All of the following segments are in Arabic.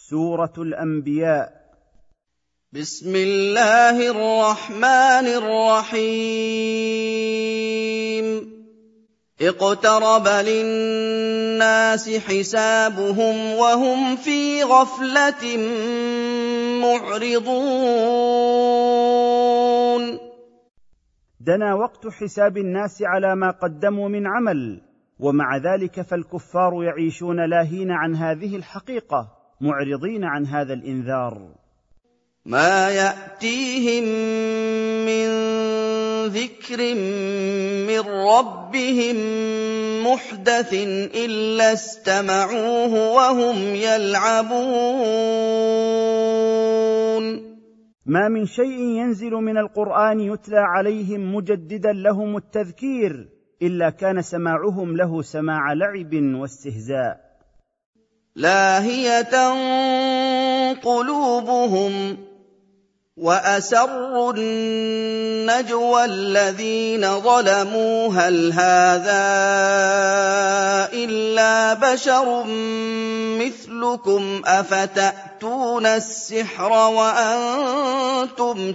سورة الأنبياء. بسم الله الرحمن الرحيم. اقترب للناس حسابهم وهم في غفلة معرضون. دنا وقت حساب الناس على ما قدموا من عمل، ومع ذلك فالكفار يعيشون لاهين عن هذه الحقيقة، معرضين عن هذا الإنذار. ما يأتيهم من ذكر من ربهم محدث إلا استمعوه وهم يلعبون. ما من شيء ينزل من القرآن يتلى عليهم مجددا لهم التذكير إلا كان سماعهم له سماع لعب واستهزاء. لاهية قلوبهم وأسروا النجوى الذين ظلموا هل هذا إلا بشر مثلكم أفتأتون السحر وأنتم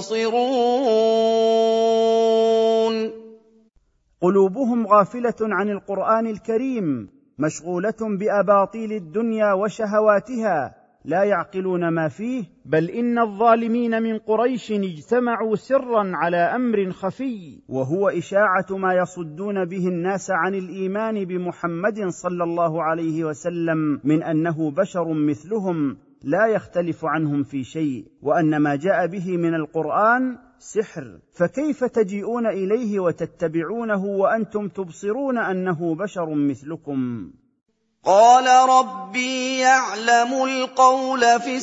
تبصرون. قلوبهم غافلة عن القرآن الكريم، مشغولة بأباطيل الدنيا وشهواتها، لا يعقلون ما فيه، بل إن الظالمين من قريش اجتمعوا سرا على أمر خفي، وهو إشاعة ما يصدون به الناس عن الإيمان بمحمد صلى الله عليه وسلم من أنه بشر مثلهم لا يختلف عنهم في شيء، وأن ما جاء به من القرآن سحر، فكيف تجيئون إليه وتتبعونه وأنتم تبصرون أنه بشر مثلكم؟ قال ربي يعلم القول في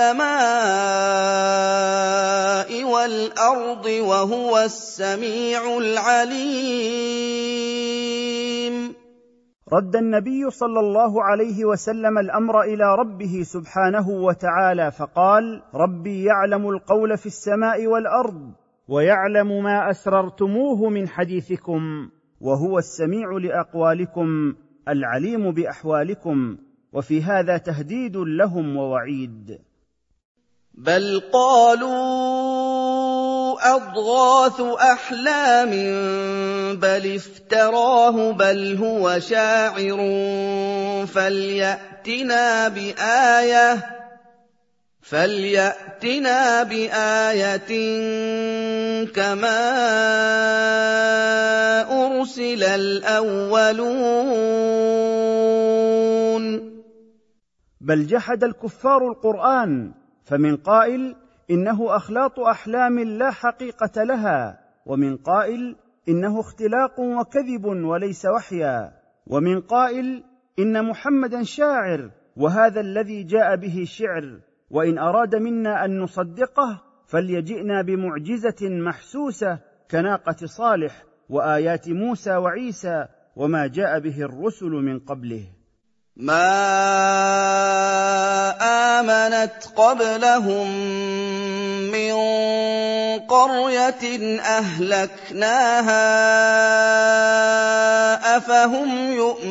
السماء والأرض وهو السميع العليم. رد النبي صلى الله عليه وسلم الأمر إلى ربه سبحانه وتعالى فقال: ربي يعلم القول في السماء والأرض ويعلم ما أسررتموه من حديثكم، وهو السميع لأقوالكم العليم بأحوالكم. وفي هذا تهديد لهم ووعيد. بل قالوا أضغاث أحلام بل افتراه بل هو شاعر فليأتنا بآية كما أرسل الأولون. بل جحد الكفار القرآن، فمن قائل إنه أخلاط أحلام لا حقيقة لها، ومن قائل إنه اختلاق وكذب وليس وحيا، ومن قائل إن محمدا شاعر وهذا الذي جاء به شعر، وإن أراد منا أن نصدقه فليجئنا بمعجزة محسوسة كناقة صالح وآيات موسى وعيسى وما جاء به الرسل من قبله. ما آمنت قبلهم من قرية أهلكناها أفهم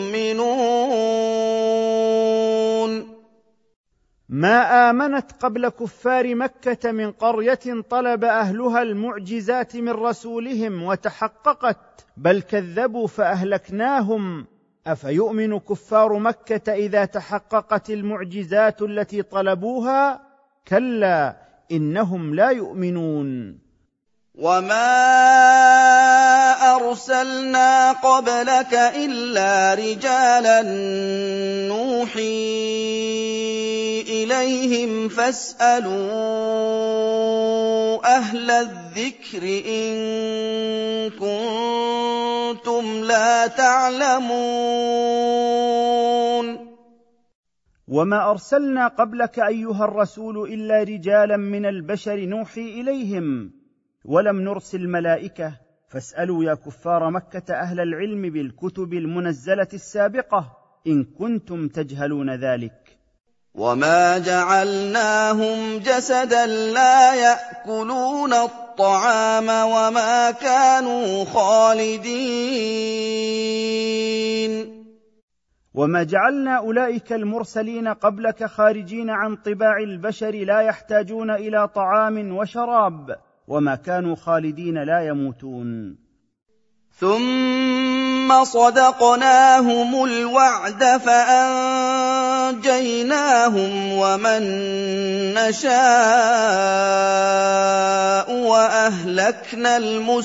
يؤمنون. ما آمنت قبل كفار مكة من قرية طلب أهلها المعجزات من رسولهم وتحققت، بل كذبوا فأهلكناهم. أفيؤمن كفار مكة إذا تحققت المعجزات التي طلبوها؟ كلا إنهم لا يؤمنون. وما أرسلنا قبلك إلا رجالا نوحي إليهم فاسألوا أهل الذكر إن كنتم لا تعلمون. وما أرسلنا قبلك أيها الرسول إلا رجالا من البشر نوحي إليهم، ولم نرسل ملائكة، فاسألوا يا كفار مكة أهل العلم بالكتب المنزلة السابقة إن كنتم تجهلون ذلك. وما جعلناهم جسدا لا يأكلون الطعام وما كانوا خالدين. وما جعلنا أولئك المرسلين قبلك خارجين عن طباع البشر لا يحتاجون إلى طعام وشراب، وما كانوا خالدين لا يموتون. ثم صدقناهم الوعد فأنجيناهم ومن نشاء وأهلكنا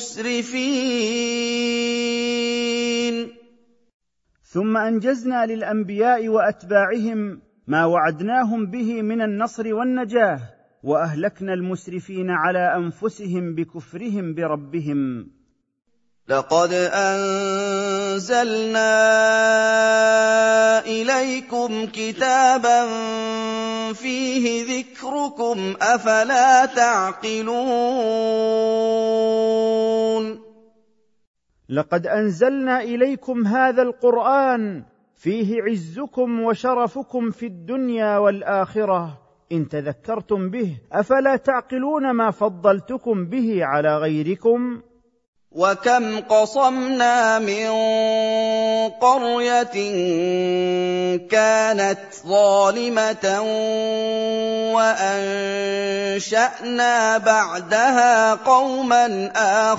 المسرفين. ثم أنجزنا للأنبياء وأتباعهم ما وعدناهم به من النصر والنجاة، وأهلكنا المسرفين على أنفسهم بكفرهم بربهم. لقد أنزلنا إليكم كتابا فيه ذكركم أفلا تعقلون. لقد أنزلنا إليكم هذا القرآن فيه عزكم وشرفكم في الدنيا والآخرة، إن تذكرتم به أفلا تعقلون ما فضلتكم به على غيركم. وكم قصمنا من قرية كانت ظالمة وأنشأنا بعدها قوما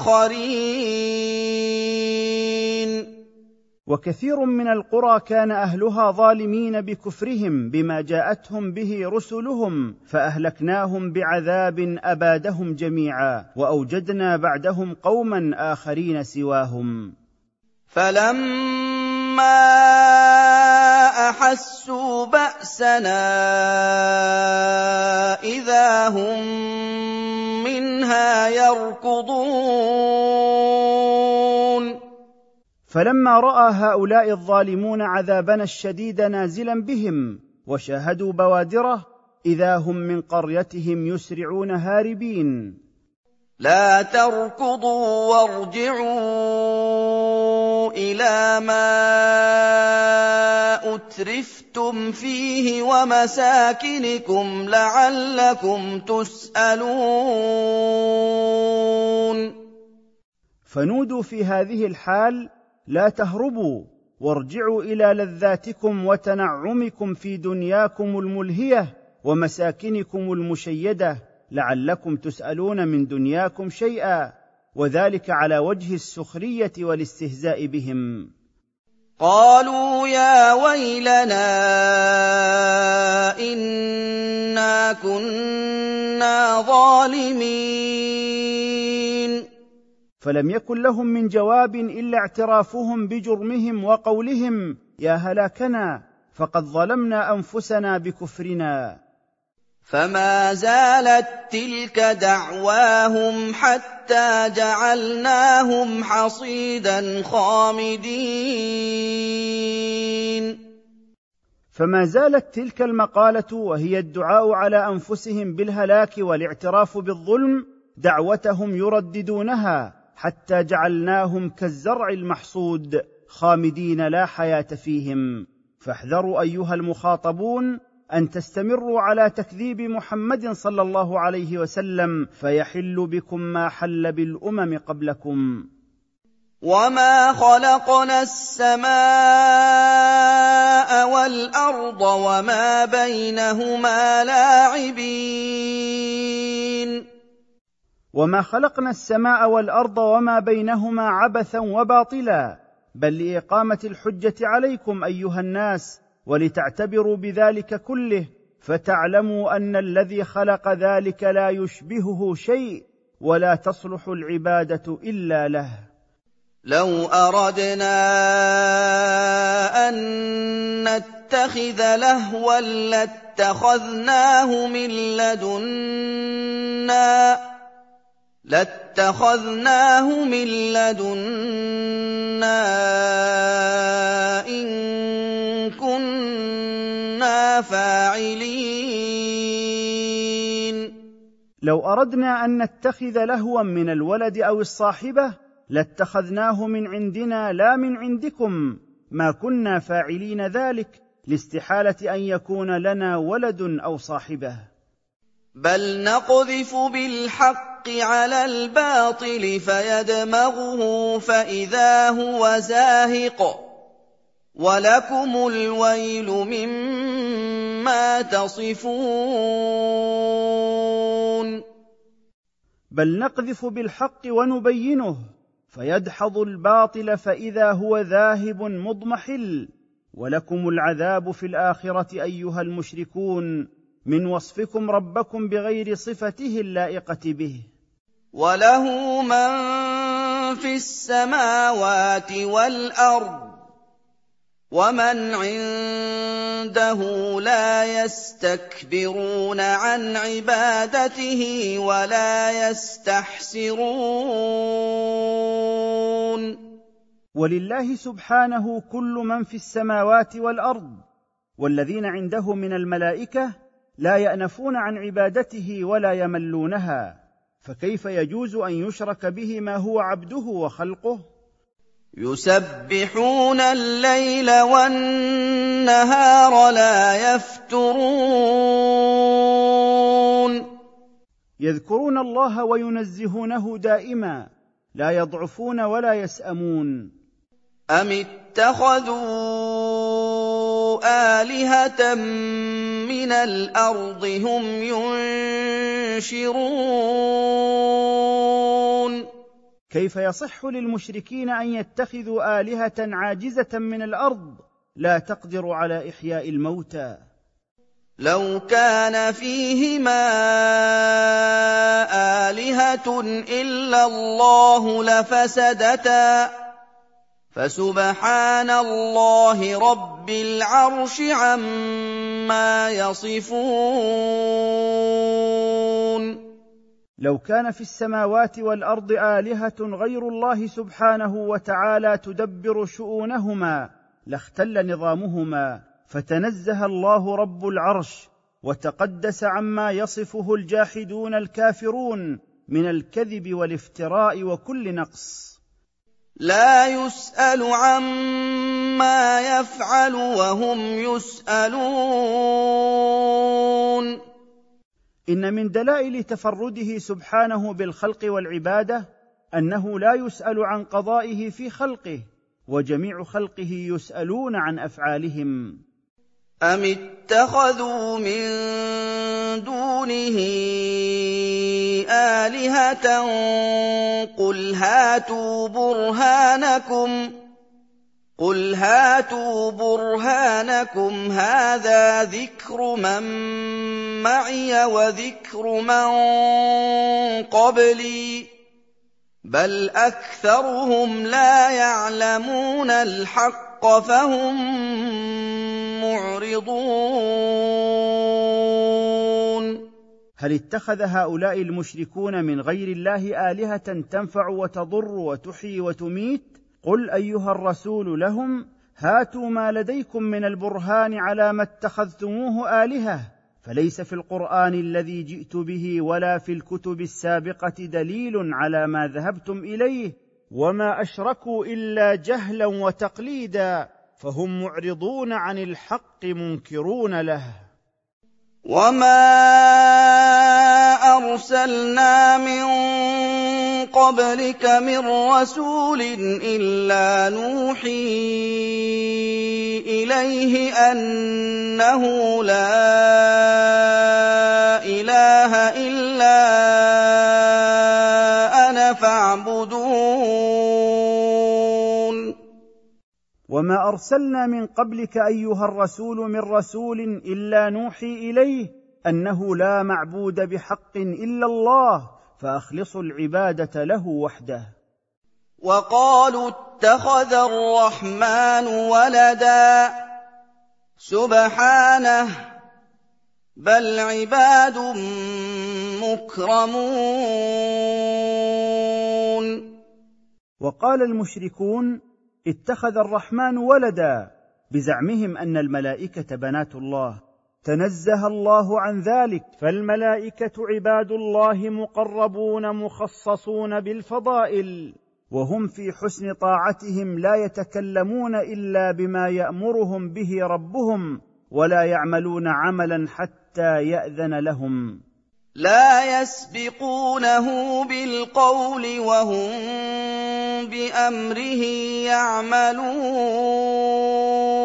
آخرين. وكثير من القرى كان أهلها ظالمين بكفرهم بما جاءتهم به رسلهم، فأهلكناهم بعذاب أبادهم جميعا، وأوجدنا بعدهم قوما آخرين سواهم. فلما أحسوا بأسنا إذا هم منها يركضون. فلما رأى هؤلاء الظالمون عذابنا الشديد نازلا بهم وشاهدوا بوادره إذا هم من قريتهم يسرعون هاربين. لا تركضوا وارجعوا إلى ما أترفتم فيه ومساكنكم لعلكم تسألون. فنودوا في هذه الحال: لا تهربوا وارجعوا إلى لذاتكم وتنعمكم في دنياكم الملهية ومساكنكم المشيدة، لعلكم تسألون من دنياكم شيئا، وذلك على وجه السخرية والاستهزاء بهم. قالوا يا ويلنا إنا كنا ظالمين. فلم يكن لهم من جواب إلا اعترافهم بجرمهم وقولهم: يا هلاكنا، فقد ظلمنا أنفسنا بكفرنا. فما زالت تلك دعواهم حتى جعلناهم حصيدا خامدين. فما زالت تلك المقالة وهي الدعاء على أنفسهم بالهلاك والاعتراف بالظلم دعوتهم يرددونها حتى جعلناهم كالزرع المحصود خامدين لا حياة فيهم. فاحذروا أيها المخاطبون أن تستمروا على تكذيب محمد صلى الله عليه وسلم، فيحل بكم ما حل بالأمم قبلكم. وما خلقنا السماء والأرض وما بينهما لاعبين. وما خلقنا السماء والأرض وما بينهما عبثا وباطلا، بل لإقامة الحجة عليكم أيها الناس، ولتعتبروا بذلك كله، فتعلموا أن الذي خلق ذلك لا يشبهه شيء، ولا تصلح العبادة إلا له. لو أردنا أن نتخذ لهوا لاتخذناه من لدنا إن كنا فاعلين. لو أردنا أن نتخذ لهوا من الولد أو الصاحبة لاتخذناه من عندنا لا من عندكم، ما كنا فاعلين ذلك، لاستحالة أن يكون لنا ولد أو صاحبة. بل نقذف بالحق على الباطل فيدمغه فإذا هو زاهق، وَلَكُمُ الْوَيْلُ مِمَّا تَصِفُونَ بل نقذف بالحق ونبينه فيدحض الباطل فإذا هو ذاهب مضمحل، ولكم العذاب في الآخرة أيها المشركون من وصفكم ربكم بغير صفته اللائقة به. وَلَهُ مَن فِي السَّمَاوَاتِ وَالْأَرْضِ وَمَنْ عِندَهُ لَا يَسْتَكْبِرُونَ عَنْ عِبَادَتِهِ وَلَا يَسْتَحْسِرُونَ ولله سبحانه كل من في السماوات والأرض، والذين عنده من الملائكة لا يأنفون عن عبادته ولا يملونها، فكيف يجوز أن يشرك به ما هو عبده وخلقه؟ يُسَبِّحُونَ اللَّيْلَ وَالنَّهَارَ لَا يَفْتُرُونَ يذكرون الله وينزهونه دائما، لا يضعفون ولا يسأمون. أَمِ اتَّخَذُوا آلِهَةً مِّنَ الْأَرْضِ هُمْ يُنشِرُونَ كيف يصح للمشركين أن يتخذوا آلهة عاجزة من الأرض لا تقدر على إحياء الموتى؟ لَوْ كَانَ فِيهِمَا آلِهَةٌ إِلَّا اللَّهُ لَفَسَدَتَا فَسُبْحَانَ اللَّهِ رَبِّ الْعَرْشِ عَمَّا يَصِفُونَ لو كان في السماوات والأرض آلهة غير الله سبحانه وتعالى تدبر شؤونهما لاختل نظامهما، فتنزه الله رب العرش وتقدس عما يصفه الجاحدون الكافرون من الكذب والافتراء وكل نقص. لا يسأل عما يفعل وهم يسألون إن من دلائل تفرده سبحانه بالخلق والعبادة أنه لا يسأل عن قضائه في خلقه، وجميع خلقه يسألون عن أفعالهم. أم اتخذوا من دونه آلهة قل هاتوا برهانكم هذا ذكر من معي وذكر من قبلي بل أكثرهم لا يعلمون الحق فهم معرضون. هل اتخذ هؤلاء المشركون من غير الله آلهة تنفع وتضر وتحيي وتميت؟ قل أيها الرسول لهم: هاتوا ما لديكم من البرهان على ما اتخذتموه آلهة، فليس في القرآن الذي جئت به ولا في الكتب السابقة دليل على ما ذهبتم إليه، وما أشركوا إلا جهلا وتقليدا، فهم معرضون عن الحق منكرون له. وما أرسلنا من قبلك من رسول إلا نوحي إليه أنه لا إله إلا أنا فاعبدون. وما أرسلنا من قبلك أيها الرسول من رسول إلا نوحي إليه أنه لا معبود بحق إلا الله فأخلصوا العبادة له وحده. وقالوا اتخذ الرحمن ولدا سبحانه بل عباد مكرمون. وقال المشركون: اتخذ الرحمن ولدا، بزعمهم أن الملائكة بنات الله. تنزه الله عن ذلك، فالملائكة عباد الله مقربون مخصصون بالفضائل، وهم في حسن طاعتهم لا يتكلمون إلا بما يأمرهم به ربهم، ولا يعملون عملا حتى يأذن لهم. لا يسبقونه بالقول وهم بأمره يعملون.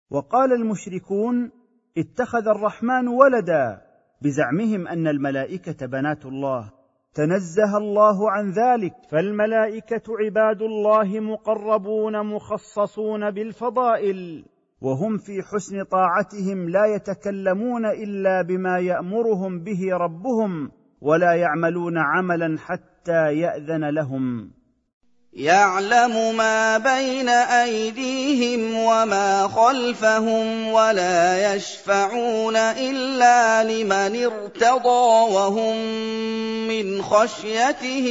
وقال المشركون: اتخذ الرحمن ولدا، بزعمهم أن الملائكة بنات الله. تنزه الله عن ذلك، فالملائكة عباد الله مقربون مخصصون بالفضائل، وهم في حسن طاعتهم لا يتكلمون إلا بما يأمرهم به ربهم، ولا يعملون عملا حتى يأذن لهم. يعلم ما بين أيديهم وما خلفهم، ولا يشفعون إلا لمن ارتضى، وهم من خشيته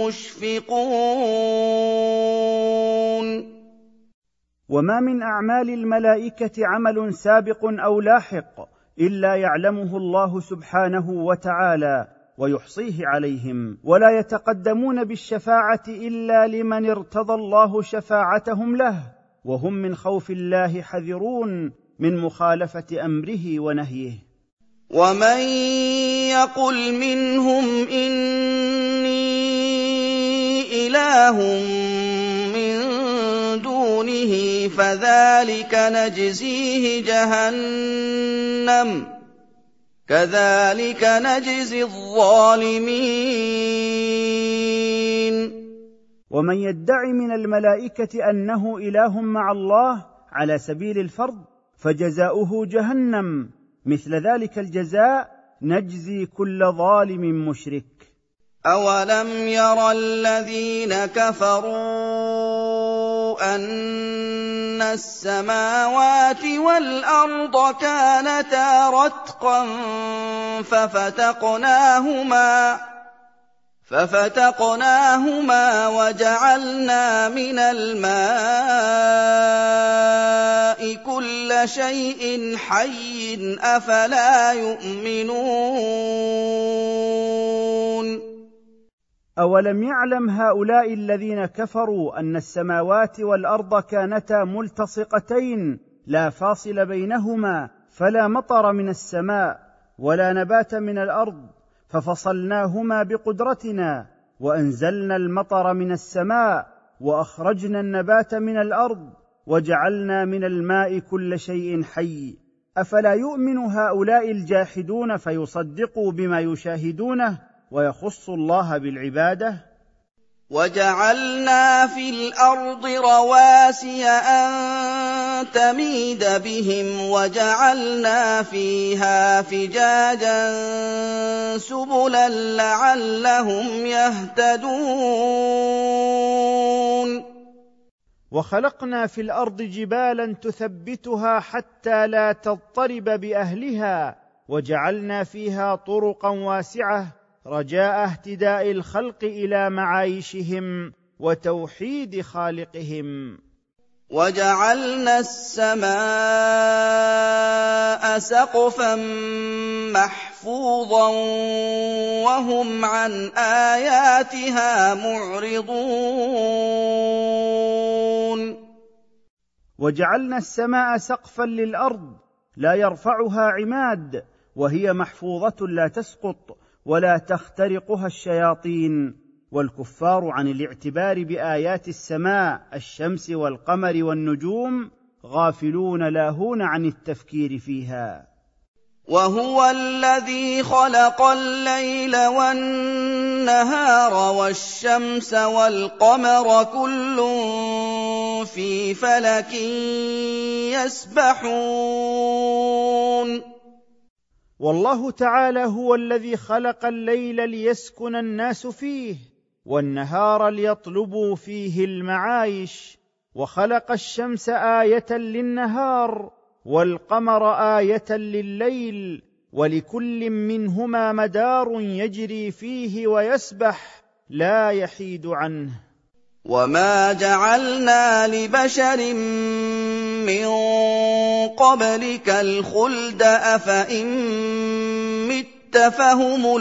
مشفقون. وما من أعمال الملائكة عمل سابق أو لاحق إلا يعلمه الله سبحانه وتعالى ويحصيه عليهم، ولا يتقدمون بالشفاعة إلا لمن ارتضى الله شفاعتهم له، وهم من خوف الله حذرون من مخالفة أمره ونهيه. ومن يقل منهم إني إله من دونه فذلك نجزيه جهنم كذلك نجزي الظالمين. ومن يدعي من الملائكة أنه إله مع الله على سبيل الفرض فجزاؤه جهنم، مثل ذلك الجزاء نجزي كل ظالم مشرك. أولم ير الذين كفروا أن السماوات والأرض كانتا رتقا ففتقناهما وجعلنا من الماء كل شيء حي أفلا يؤمنون. أولم يعلم هؤلاء الذين كفروا أن السماوات والأرض كانتا ملتصقتين لا فاصل بينهما، فلا مطر من السماء ولا نبات من الأرض، ففصلناهما بقدرتنا وأنزلنا المطر من السماء وأخرجنا النبات من الأرض وجعلنا من الماء كل شيء حي، أفلا يؤمن هؤلاء الجاحدون فيصدقوا بما يشاهدونه ويخص الله بالعبادة؟ وجعلنا في الأرض رواسي أن تميد بهم وجعلنا فيها فجاجا سبلا لعلهم يهتدون. وخلقنا في الأرض جبالا تثبتها حتى لا تضطرب بأهلها، وجعلنا فيها طرقا واسعة رجاء اهتداء الخلق إلى معايشهم وتوحيد خالقهم. وجعلنا السماء سقفا محفوظا وهم عن آياتها معرضون. وجعلنا السماء سقفا للأرض لا يرفعها عماد، وهي محفوظة لا تسقط ولا تخترقها الشياطين، والكفار عن الاعتبار بآيات السماء الشمس والقمر والنجوم غافلون لاهون عن التفكير فيها. وهو الذي خلق الليل والنهار والشمس والقمر كل في فلك يسبحون. والله تعالى هو الذي خلق الليل ليسكن الناس فيه، والنهار ليطلبوا فيه المعايش، وخلق الشمس آية للنهار والقمر آية لليل، ولكل منهما مدار يجري فيه ويسبح لا يحيد عنه. وما جعلنا لبشر من قبلك الخلد أفإن مت فهم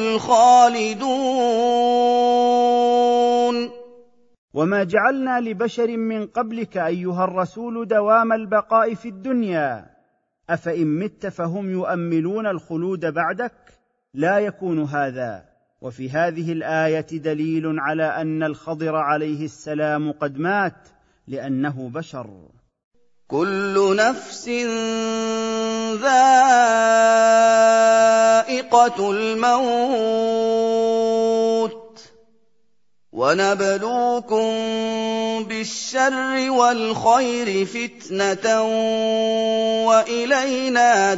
الخالدون. وما جعلنا لبشر من قبلك أيها الرسول دوام البقاء في الدنيا، أفإن مت فهم يؤملون الخلود بعدك؟ لا يكون هذا. وفي هذه الآية دليل على أن الخضر عليه السلام قد مات لأنه بشر. كُلُّ نَفْسٍ ذَائِقَةُ الْمَوْتِ ۖ وَنَبْلُوكُم بِالشَّرِّ وَالْخَيْرِ فِتْنَةً وَإِلَيْنَا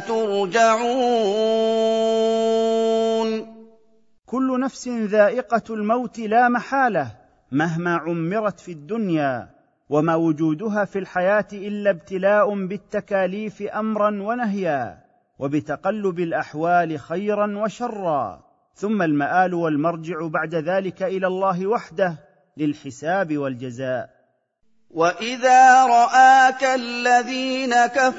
تُرْجَعُونَ كل نفس ذائقة الموت لا محالة مهما عمرت في الدنيا، وما وجودها في الحياة إلا ابتلاء بالتكاليف أمرا ونهيا، وبتقلب الأحوال خيرا وشرا، ثم المآل والمرجع بعد ذلك إلى الله وحده للحساب والجزاء. وَإِذَا رَآكَ الَّذِينَ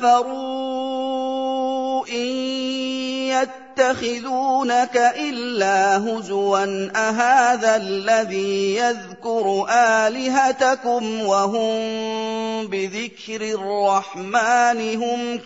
كَفَرُوا إِن يَتَّخِذُونَكَ إِلَّا هُزُوًا أَهَٰذَا الَّذِي يَذْكُرُ آلِهَتَكُمْ وَهُم بِذِكْرِ الرَّحْمَٰنِ هُمْ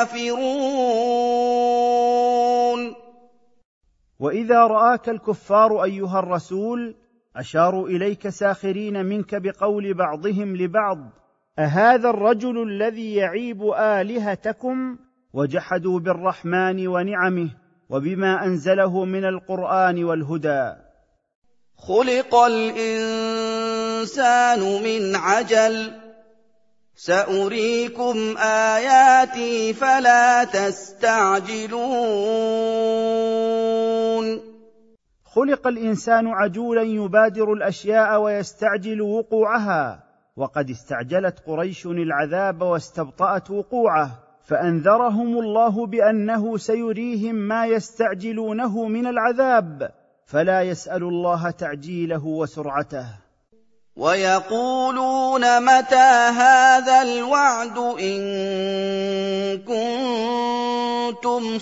كَافِرُونَ وإذا رآك الكفار أيها الرسول أشاروا إليك ساخرين منك بقول بعضهم لبعض: أهذا الرجل الذي يعيب آلهتكم؟ وجحدوا بالرحمن ونعمه وبما أنزله من القرآن والهدى. خُلِقَ الْإِنسَانُ مِنْ عَجَلٍ ۚ سَأُرِيكُمْ آيَاتِي فَلَا تَسْتَعْجِلُونَ خلق الإنسان عجولا يبادر الأشياء ويستعجل وقوعها، وقد استعجلت قريش العذاب واستبطأت وقوعه، فأنذرهم الله بأنه سيريهم ما يستعجلونه من العذاب، فلا يسأل الله تعجيله وسرعته. وَيَقُولُونَ مَتَىٰ هَٰذَا الْوَعْدُ إِن كُنتُمْ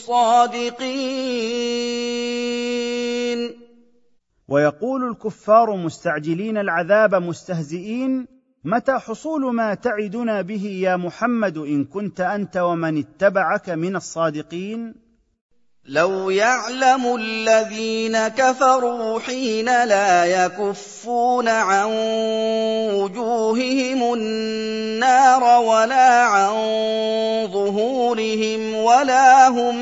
صَادِقِينَ ويقول الكفار مستعجلين العذاب مستهزئين: متى حصول ما تعدنا به يا محمد إن كنت أنت ومن اتبعك من الصادقين؟ لو يعلم الذين كفروا حين لا يكفون عن وجوههم النار ولا عن ظهورهم ولا هم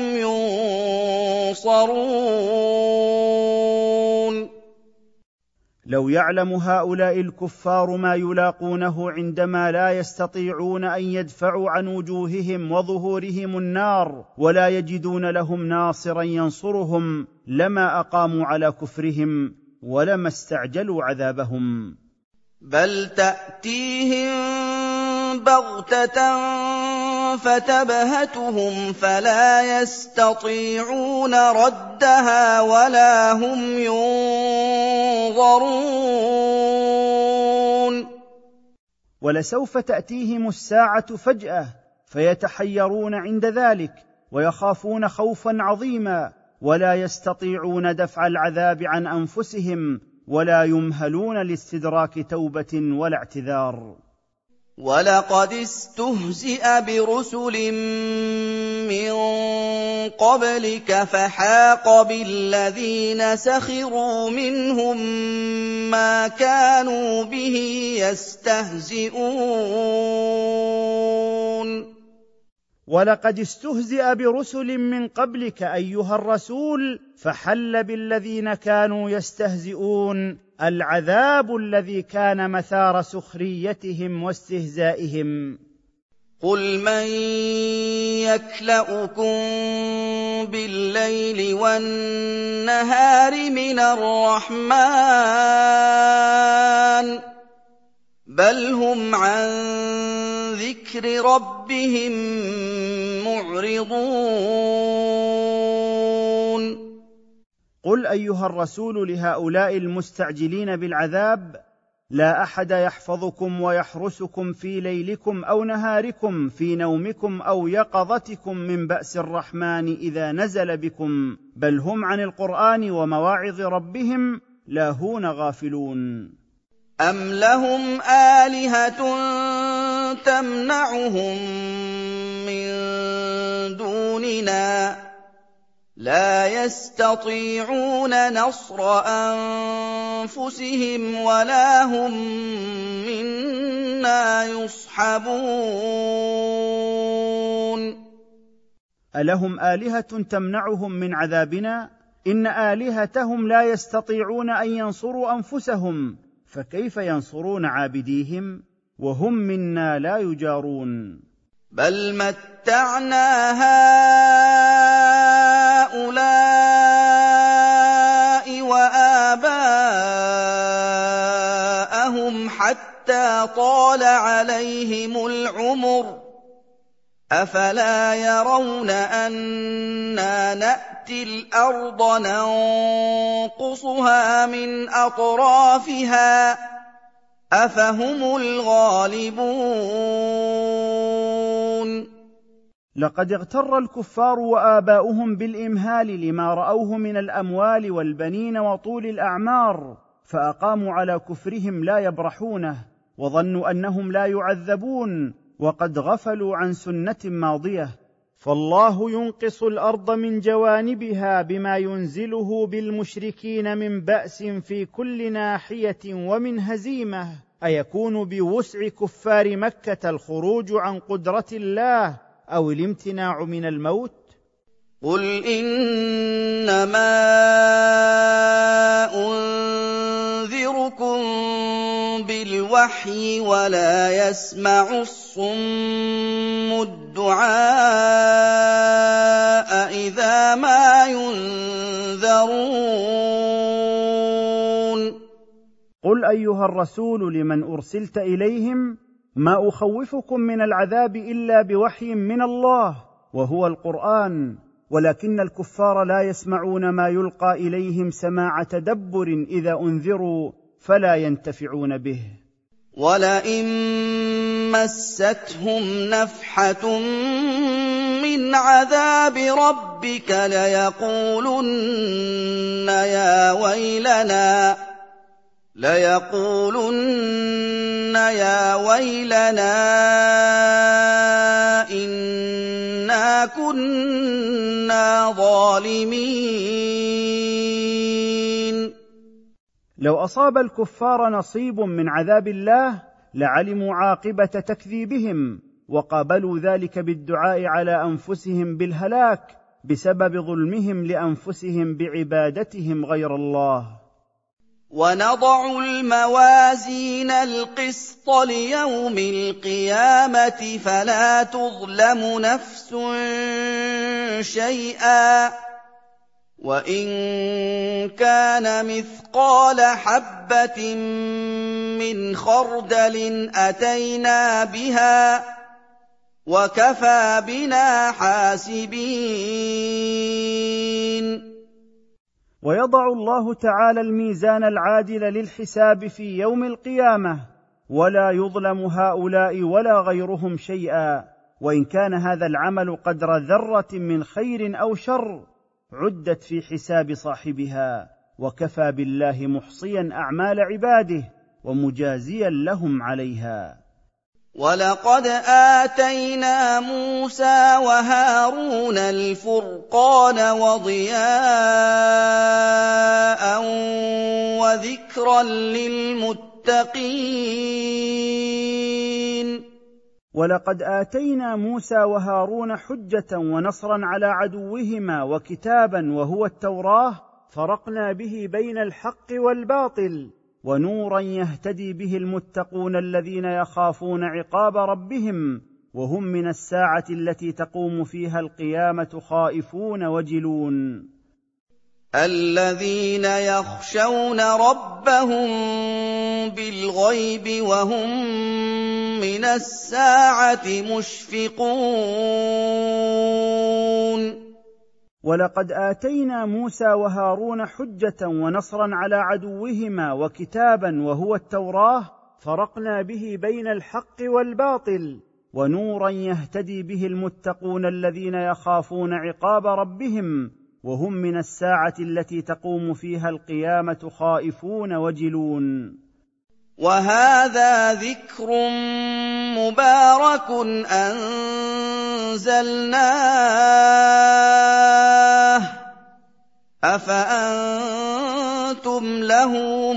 ينصرون. لو يعلم هؤلاء الكفار ما يلاقونه عندما لا يستطيعون أن يدفعوا عن وجوههم وظهورهم النار ولا يجدون لهم ناصرا ينصرهم لما أقاموا على كفرهم ولما استعجلوا عذابهم. بل تأتيهم بغتة فتبهتهم فلا يستطيعون ردها ولا هم ينظرون. ولسوف تأتيهم الساعة فجأة فيتحيرون عند ذلك ويخافون خوفا عظيما، ولا يستطيعون دفع العذاب عن أنفسهم ولا يمهلون لاستدراك توبة ولا اعتذار. وَلَقَدِ اسْتُهْزِئَ بِرُسُلٍ مِّن قَبْلِكَ فَحَاقَ بِالَّذِينَ سَخِرُوا مِنْهُم مَّا كَانُوا بِهِ يَسْتَهْزِئُونَ. ولقد استهزئ برسل من قبلك أيها الرسول فحل بالذين كانوا يستهزئون العذاب الذي كان مثار سخريتهم واستهزائهم. قُلْ مَن يَكْلَؤُكُم بِاللَّيْلِ وَالنَّهَارِ مِنَ الرَّحْمَٰنِ بَلْ هُمْ عَن ذِكْرِ رَبِّهِم مُّعْرِضُونَ. قل أيها الرسول لهؤلاء المستعجلين بالعذاب: لا أحد يحفظكم ويحرسكم في ليلكم أو نهاركم، في نومكم أو يقظتكم، من بأس الرحمن إذا نزل بكم، بل هم عن القرآن ومواعظ ربهم لاهون غافلون. أَمْ لَهُمْ آلِهَةٌ تَمْنَعُهُم مِّن دُونِنَا ۚ لَا يَسْتَطِيعُونَ نَصْرَ أَنفُسِهِمْ وَلَا هُم مِّنَّا يُصْحَبُونَ ألهم آلهة تمنعهم من عذابنا؟ إن آلهتهم لا يستطيعون أن ينصروا أنفسهم، فكيف ينصرون عابديهم وهم منا لا يجارون؟ بَلْ مَتَّعْنَا هَٰؤُلَاءِ وَآبَاءَهُمْ حَتَّىٰ طَالَ عَلَيْهِمُ الْعُمُرُ ۗ أَفَلَا يَرَوْنَ أَنَّا نَأْتِي الْأَرْضَ نَنقُصُهَا مِنْ أَطْرَافِهَا ۚ أَفَهُمُ الْغَالِبُونَ لقد اغتر الكفار وآباؤهم بالإمهال لما رأوه من الأموال والبنين وطول الأعمار، فأقاموا على كفرهم لا يبرحونه، وظنوا أنهم لا يعذبون، وقد غفلوا عن سنة ماضية. فالله ينقص الأرض من جوانبها بما ينزله بالمشركين من بأس في كل ناحية ومن هزيمة. أيكون بوسع كفار مكة الخروج عن قدرة الله أو الامتناع من الموت؟ قُلْ إِنَّمَا أُنذِرُكُم بِالْوَحْيِ وَلَا يَسْمَعُ الصُّمُّ الدُّعَاءَ إِذَا مَا يُنذَرُونَ قل أيها الرسول لمن أرسلت إليهم: ما أخوفكم من العذاب إلا بوحي من الله وهو القرآن، ولكن الكفار لا يسمعون ما يلقى إليهم سماع تدبر إذا أنذروا فلا ينتفعون به. وَلَئِن مَّسَّتْهُمْ نَفْحَةٌ مِّنْ عَذَابِ رَبِّكَ لَيَقُولُنَّ يَا وَيْلَنَا إِنَّا كُنَّا ظَالِمِينَ لو أصاب الكفار نصيب من عذاب الله لعلموا عاقبة تكذيبهم، وقابلوا ذلك بالدعاء على أنفسهم بالهلاك بسبب ظلمهم لأنفسهم بعبادتهم غير الله. وَنَضَعُ الْمَوَازِينَ الْقِسْطَ لِيَوْمِ الْقِيَامَةِ فَلَا تُظْلَمُ نَفْسٌ شَيْئًا ۖ وَإِن كَانَ مِثْقَالَ حَبَّةٍ مِّنْ خَرْدَلٍ أَتَيْنَا بِهَا ۗ وَكَفَىٰ بِنَا حَاسِبِينَ. ويضع الله تعالى الميزان العادل للحساب في يوم القيامة، ولا يظلم هؤلاء ولا غيرهم شيئا، وإن كان هذا العمل قدر ذرة من خير أو شر عدت في حساب صاحبها، وكفى بالله محصيا أعمال عباده ومجازيا لهم عليها. وَلَقَدْ آتَيْنَا مُوسَىٰ وَهَارُونَ الْفُرْقَانَ وَضِيَاءً وَذِكْرًا لِّلْمُتَّقِينَ. ولقد آتينا موسى وهارون حجة ونصرا على عدوهما وكتابا وهو التوراة، فرقنا به بين الحق والباطل، ونورا يهتدي به المتقون الذين يخافون عقاب ربهم وهم من الساعة التي تقوم فيها القيامة خائفون وجلون. الذين يخشون ربهم بالغيب وهم من الساعة مشفقون. ولقد آتينا موسى وهارون حجة ونصرا على عدوهما وكتابا وهو التوراة، فرقنا به بين الحق والباطل، ونورا يهتدي به المتقون الذين يخافون عقاب ربهم وهم من الساعة التي تقوم فيها القيامة خائفون وجلون. وهذا ذكر مبارك أنزلناه أَفَأَنتُمْ لَهُ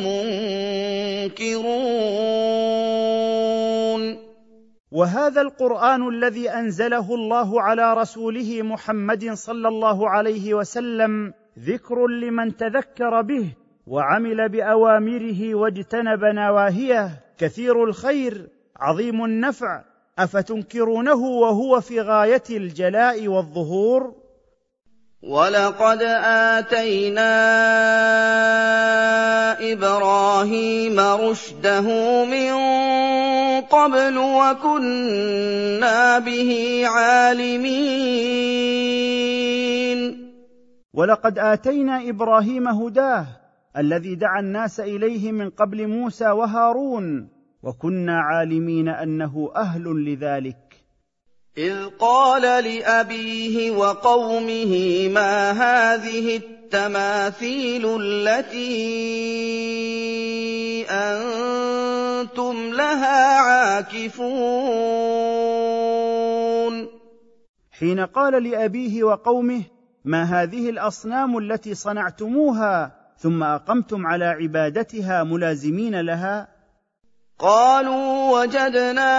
مُنكِرُونَ وهذا القرآن الذي أنزله الله على رسوله محمد صلى الله عليه وسلم ذكر لمن تذكر به وعمل بأوامره واجتنب نواهيه، كثير الخير عظيم النفع، أفتنكرونه وهو في غاية الجلاء والظهور؟ وَلَقَدْ آتَيْنَا إِبْرَاهِيمَ رُشْدَهُ مِن قَبْلُ وَكُنَّا بِهِ عَالِمِينَ ولقد آتينا إبراهيم هداه الذي دعا الناس إليه من قبل موسى وهارون، وكنا عالمين أنه أهل لذلك. إِذْ قَالَ لِأَبِيهِ وَقَوْمِهِ مَا هَٰذِهِ التَّمَاثِيلُ الَّتِي أَنتُمْ لَهَا عَاكِفُونَ حين قال لأبيه وقومه ما هذه الأصنام التي صنعتموها ثم أقمتم على عبادتها ملازمين لها؟ قالوا وجدنا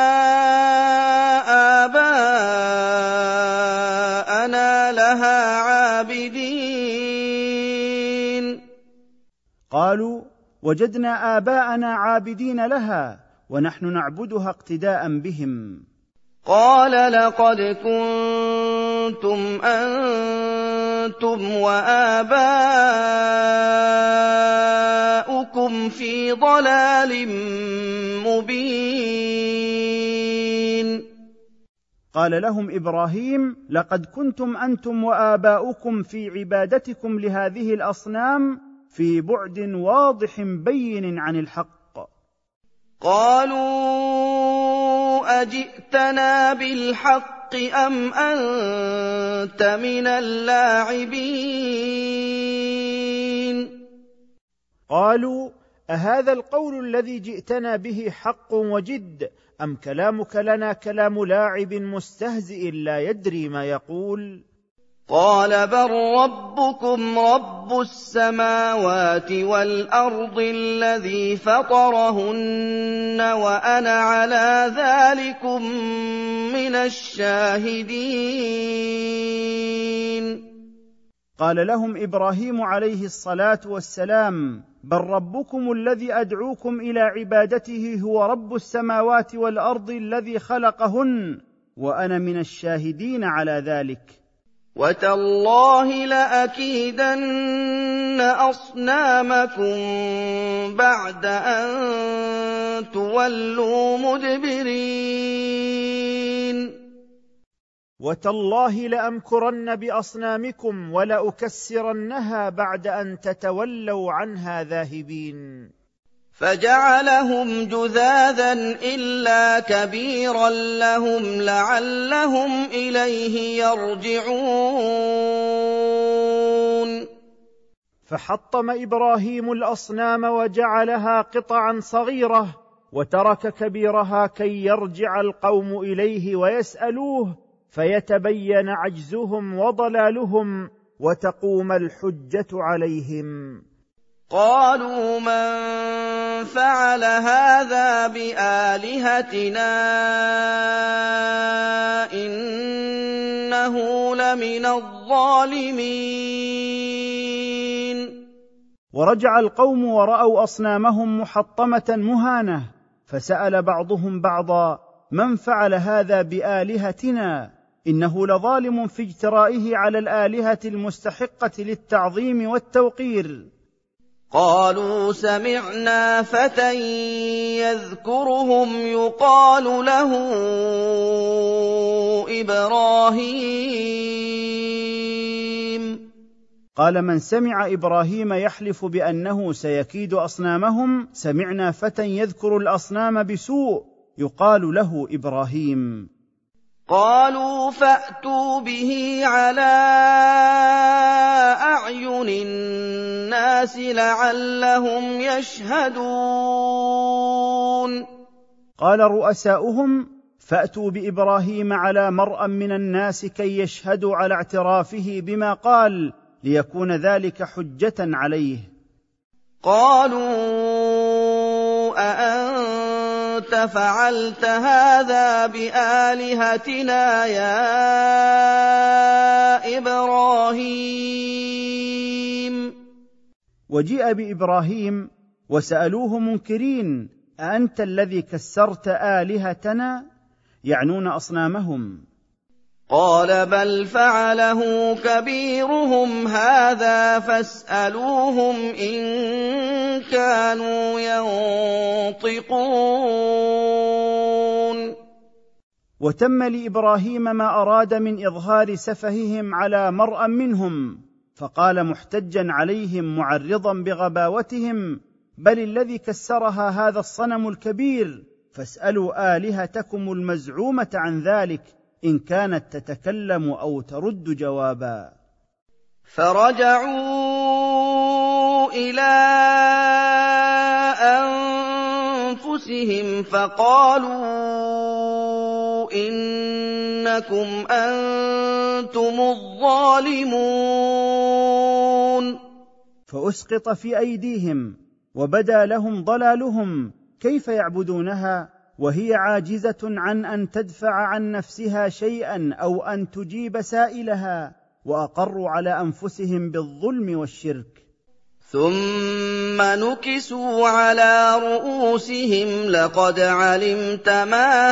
آباءنا لها عابدين. قالوا وجدنا آباءنا عابدين لها ونحن نعبدها اقتداء بهم. قال لقد كنتم أنتم وآباؤكم في ضلال مبين. قال لهم إبراهيم لقد كنتم أنتم وآباؤكم في عبادتكم لهذه الأصنام في بعد واضح بين عن الحق. قالوا أجئتنا بالحق أم أنت من اللاعبين. قالوا أهذا القول الذي جئتنا به حق وجد أم كلامك لنا كلام لاعب مستهزئ لا يدري ما يقول؟ قال بل ربكم رب السماوات والأرض الذي فطرهن وأنا على ذلكم من الشاهدين. قال لهم إبراهيم عليه الصلاة والسلام بل ربكم الذي أدعوكم إلى عبادته هو رب السماوات والأرض الذي خلقهن وأنا من الشاهدين على ذلك. وتالله لأكيدن أصنامكم بعد أن تولوا مدبرين. وتالله لأمكرن بأصنامكم ولأكسرنها بعد أن تتولوا عنها ذاهبين. فجعلهم جذاذا إلا كبيرا لهم لعلهم إليه يرجعون. فحطم إبراهيم الأصنام وجعلها قطعا صغيرة وترك كبيرها كي يرجع القوم إليه ويسألوه فيتبين عجزهم وضلالهم وتقوم الحجة عليهم. قالوا من فعل هذا بآلهتنا إنه لمن الظالمين. ورجع القوم ورأوا أصنامهم محطمة مهانة فسأل بعضهم بعضا من فعل هذا بآلهتنا إنه لظالم في اجترائه على الآلهة المستحقة للتعظيم والتوقير. قالوا سمعنا فتى يذكرهم يقال له إبراهيم. قال من سمع إبراهيم يحلف بأنه سيكيد أصنامهم سمعنا فتى يذكر الأصنام بسوء يقال له إبراهيم. قالوا فأتوا به على أعين الناس لعلهم يشهدون. قال رؤساؤهم فأتوا بإبراهيم على مرأى من الناس كي يشهدوا على اعترافه بما قال ليكون ذلك حجة عليه. قالوا أأنت فعلت هذا بآلهتنا يا إبراهيم؟ وجيء بإبراهيم وسألوه منكرين: أأنت الذي كسرت آلهتنا؟ يعنون أصنامهم. قال بل فعله كبيرهم هذا فاسألوهم إن كانوا ينطقون. وتم لإبراهيم ما أراد من إظهار سفههم على مرء منهم، فقال محتجا عليهم معرضا بغباوتهم: بل الذي كسرها هذا الصنم الكبير، فاسألوا آلهتكم المزعومة عن ذلك إن كانت تتكلم أو ترد جوابا. فرجعوا إلى أنفسهم فقالوا إنكم أنتم الظالمون. فأسقط في أيديهم وبدا لهم ضلالهم، كيف يعبدونها وهي عاجزة عن أن تدفع عن نفسها شيئا أو أن تجيب سائلها، وأقروا على أنفسهم بالظلم والشرك. ثم نكسوا على رؤوسهم لقد علمت ما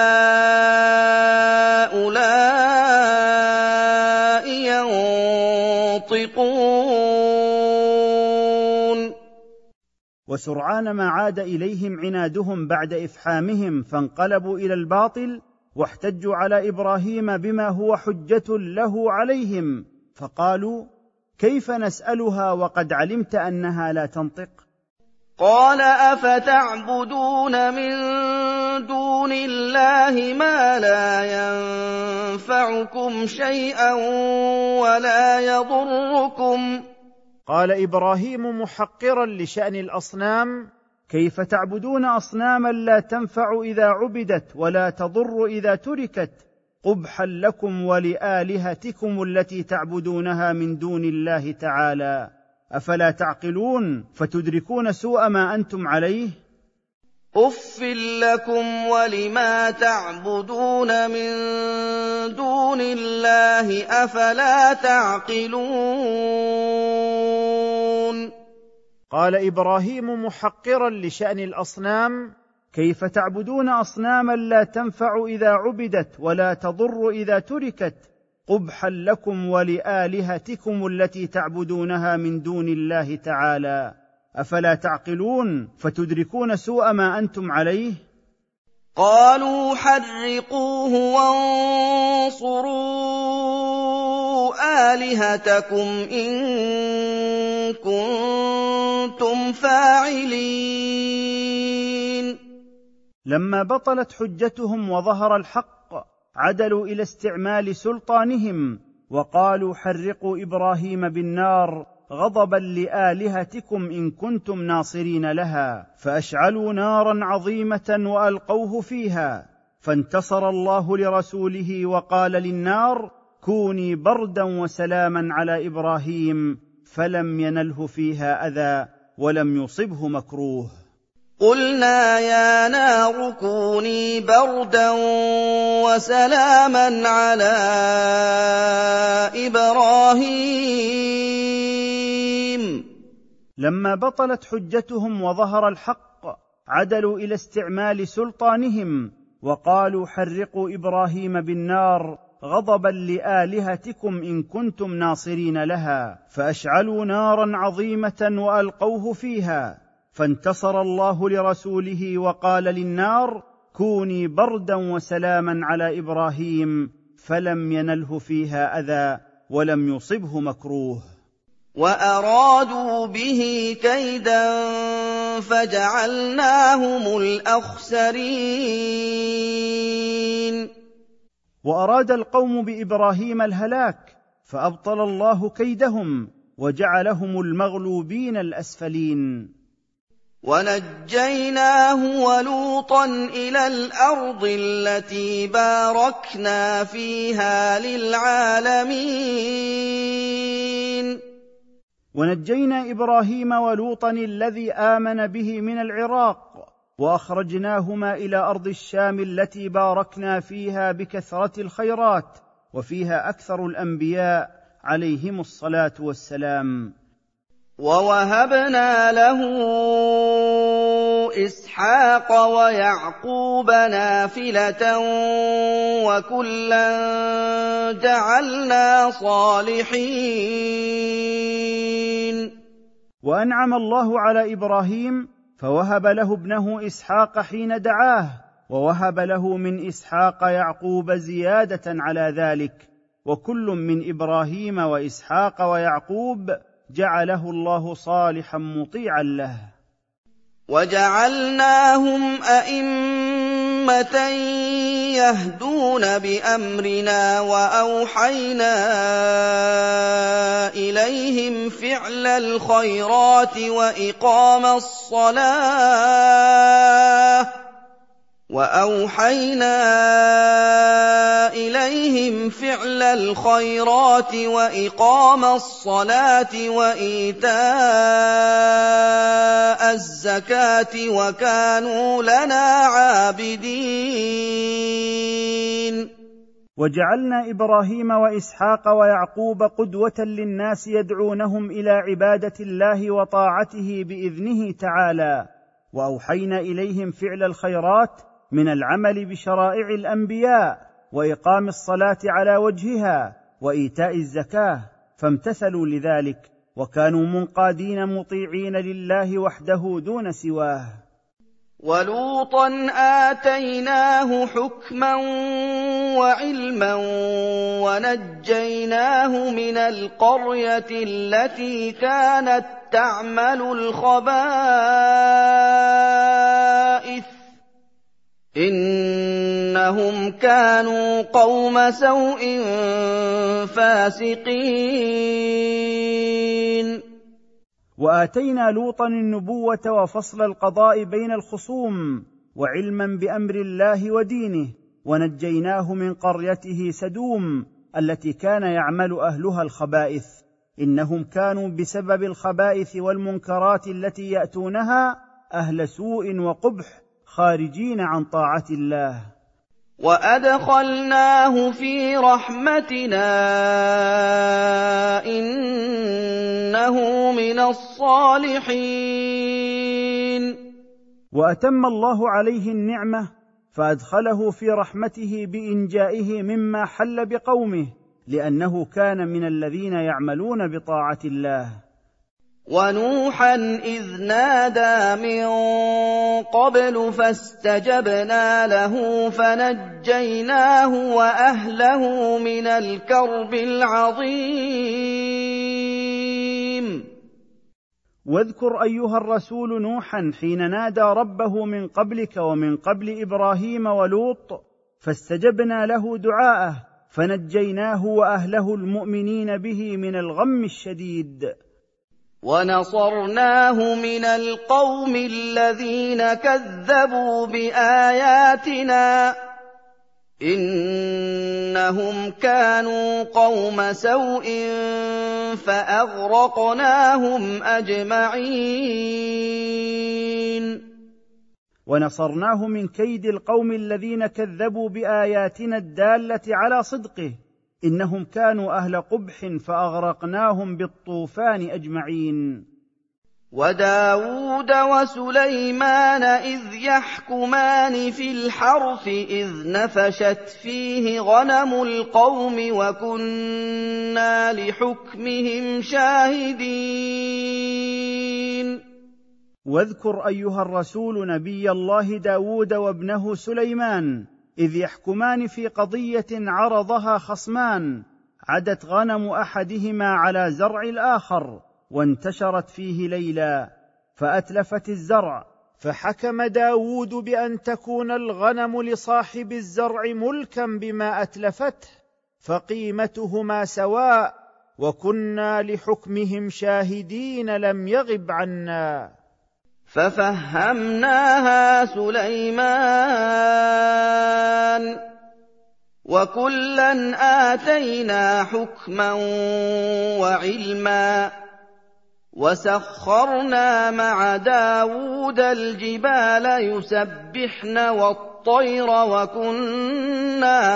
هؤلاء ينطقون. وسرعان ما عاد إليهم عنادهم بعد إفحامهم، فانقلبوا إلى الباطل واحتجوا على إبراهيم بما هو حجة له عليهم، فقالوا: كيف نسألها وقد علمت أنها لا تنطق؟ قال أفتعبدون من دون الله ما لا ينفعكم شيئا ولا يضركم؟ قال إبراهيم محقرا لشأن الأصنام: كيف تعبدون أصناما لا تنفع إذا عبدت ولا تضر إذا تركت؟ قبحا لكم ولآلهتكم التي تعبدونها من دون الله تعالى، أفلا تعقلون فتدركون سوء ما أنتم عليه؟ أف لكم ولما تعبدون من دون الله أفلا تعقلون. قال إبراهيم محقرا لشأن الأصنام: كيف تعبدون أصناما لا تنفع إذا عبدت ولا تضر إذا تركت؟ قبحا لكم ولآلهتكم التي تعبدونها من دون الله تعالى، أفلا تعقلون فتدركون سوء ما أنتم عليه؟ قالوا حرقوه وانصروا آلهتكم إن كنتم فاعلين. لما بطلت حجتهم وظهر الحق، عدلوا إلى استعمال سلطانهم وقالوا: حرقوا إبراهيم بالنار غضبا لآلهتكم إن كنتم ناصرين لها، فأشعلوا نارا عظيمة وألقوه فيها، فانتصر الله لرسوله وقال للنار: كوني بردا وسلاما على إبراهيم، فلم ينله فيها أذى ولم يصبه مكروه. قلنا يا نار كوني بردا وسلاما على إبراهيم. لما بطلت حجتهم وظهر الحق، عدلوا إلى استعمال سلطانهم وقالوا: حرقوا إبراهيم بالنار غضبا لآلهتكم إن كنتم ناصرين لها، فأشعلوا نارا عظيمة وألقوه فيها، فانتصر الله لرسوله وقال للنار: كوني بردا وسلاما على إبراهيم، فلم ينله فيها أذى ولم يصبه مكروه. وأرادوا به كيدا فجعلناهم الأخسرين. وأراد القوم بإبراهيم الهلاك، فأبطل الله كيدهم وجعلهم المغلوبين الأسفلين. ونجيناه ولوطا إلى الأرض التي باركنا فيها للعالمين. ونجينا إبراهيم ولوطا الذي آمن به من العراق، وأخرجناهما إلى أرض الشام التي باركنا فيها بكثرة الخيرات، وفيها أكثر الأنبياء عليهم الصلاة والسلام. ووهبنا له إسحاق ويعقوب نافلة وكلا جعلنا صالحين. وأنعم الله على إبراهيم فوهب له ابنه إسحاق حين دعاه، ووهب له من إسحاق يعقوب زيادة على ذلك، وكل من إبراهيم وإسحاق ويعقوب جعله الله صالحا مطيعا له. وجعلناهم أئمة يهدون بأمرنا وأوحينا إليهم فعل الخيرات وإقام الصلاة وإيتاء الزكاة وكانوا لنا عابدين. وجعلنا إبراهيم وإسحاق ويعقوب قدوة للناس يدعونهم إلى عبادة الله وطاعته بإذنه تعالى، وأوحينا إليهم فعل الخيرات من العمل بشرائع الأنبياء، وإقام الصلاة على وجهها، وإيتاء الزكاة، فامتثلوا لذلك وكانوا منقادين مطيعين لله وحده دون سواه. ولوطا آتيناه حكما وعلما ونجيناه من القرية التي كانت تعمل الخبائث إنهم كانوا قوم سوء فاسقين. وآتينا لوطا النبوة وفصل القضاء بين الخصوم، وعلما بأمر الله ودينه، ونجيناه من قريته سدوم التي كان يعمل أهلها الخبائث، إنهم كانوا بسبب الخبائث والمنكرات التي يأتونها أهل سوء وقبح خارجين عن طاعة الله. وأدخلناه في رحمتنا إنه من الصالحين. وأتم الله عليه النعمة فأدخله في رحمته بإنجائه مما حل بقومه، لأنه كان من الذين يعملون بطاعة الله. ونوحا إذ نادى من قبل فاستجبنا له فنجيناه وأهله من الكرب العظيم. واذكر أيها الرسول نوحا حين نادى ربه من قبلك ومن قبل إبراهيم ولوط، فاستجبنا له دعاءه فنجيناه وأهله المؤمنين به من الغم الشديد. ونصرناه من القوم الذين كذبوا بآياتنا إنهم كانوا قوم سوء فأغرقناهم أجمعين. ونصرناه من كيد القوم الذين كذبوا بآياتنا الدالة على صدقه، إنهم كانوا أهل قبح فأغرقناهم بالطوفان أجمعين. وداود وسليمان إذ يحكمان في الحرث إذ نفشت فيه غنم القوم وكنا لحكمهم شاهدين. واذكر أيها الرسول نبي الله داود وابنه سليمان إذ يحكمان في قضية عرضها خصمان، عدت غنم أحدهما على زرع الآخر وانتشرت فيه ليلا فأتلفت الزرع، فحكم داود بأن تكون الغنم لصاحب الزرع ملكا بما أتلفته، فقيمتهما سواء، وكنا لحكمهم شاهدين لم يغب عنا. ففهمناها سليمان وكلا آتينا حكما وعلما وَسَخَّرْنَا مَعَ دَاوُودَ الْجِبَالَ يُسَبِّحْنَ وَالطَّيْرَ وَكُنَّا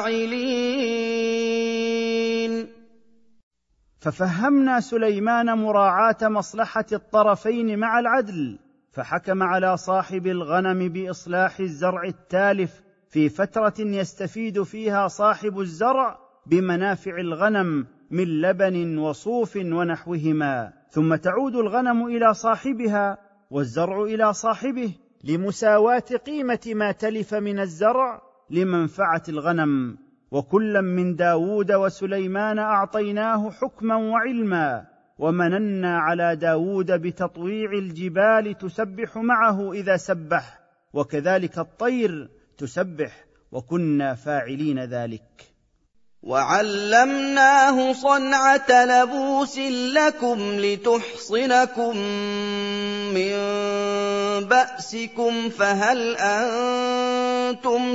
فَاعِلِينَ. ففهمنا سليمان مراعاة مصلحة الطرفين مع العدل، فحكم على صاحب الغنم بإصلاح الزرع التالف في فترة يستفيد فيها صاحب الزرع بمنافع الغنم من لبن وصوف ونحوهما، ثم تعود الغنم إلى صاحبها والزرع إلى صاحبه لمساواة قيمة ما تلف من الزرع لمنفعة الغنم. وكلا من داود وسليمان أعطيناه حكما وعلما، ومننا على داود بتطويع الجبال تسبح معه إذا سبح، وكذلك الطير تسبح، وكنا فاعلين ذلك. وَعَلَّمْنَاهُ صَنْعَةَ لَبُوسٍ لَّكُمْ لِتُحْصِنَكُم مِّن بَأْسِكُمْ، فَهَلْ أَنتُمْ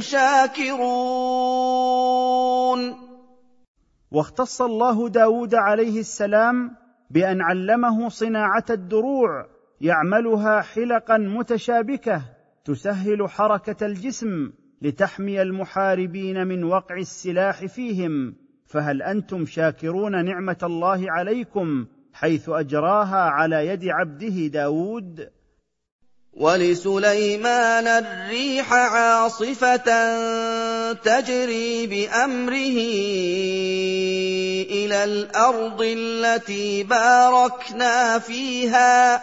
شَاكِرُونَ؟ واختص الله داود عليه السلام بأن علمه صناعة الدروع يعملها حلقا متشابكة تسهل حركة الجسم لتحمي المحاربين من وقع السلاح فيهم، فهل أنتم شاكرون نعمة الله عليكم حيث أجراها على يد عبده داود؟ وَلِسُلَيْمَانَ الرِّيحَ عَاصِفَةً تَجْرِي بِأَمْرِهِ إِلَى الْأَرْضِ الَّتِي بَارَكْنَا فِيهَا ۚ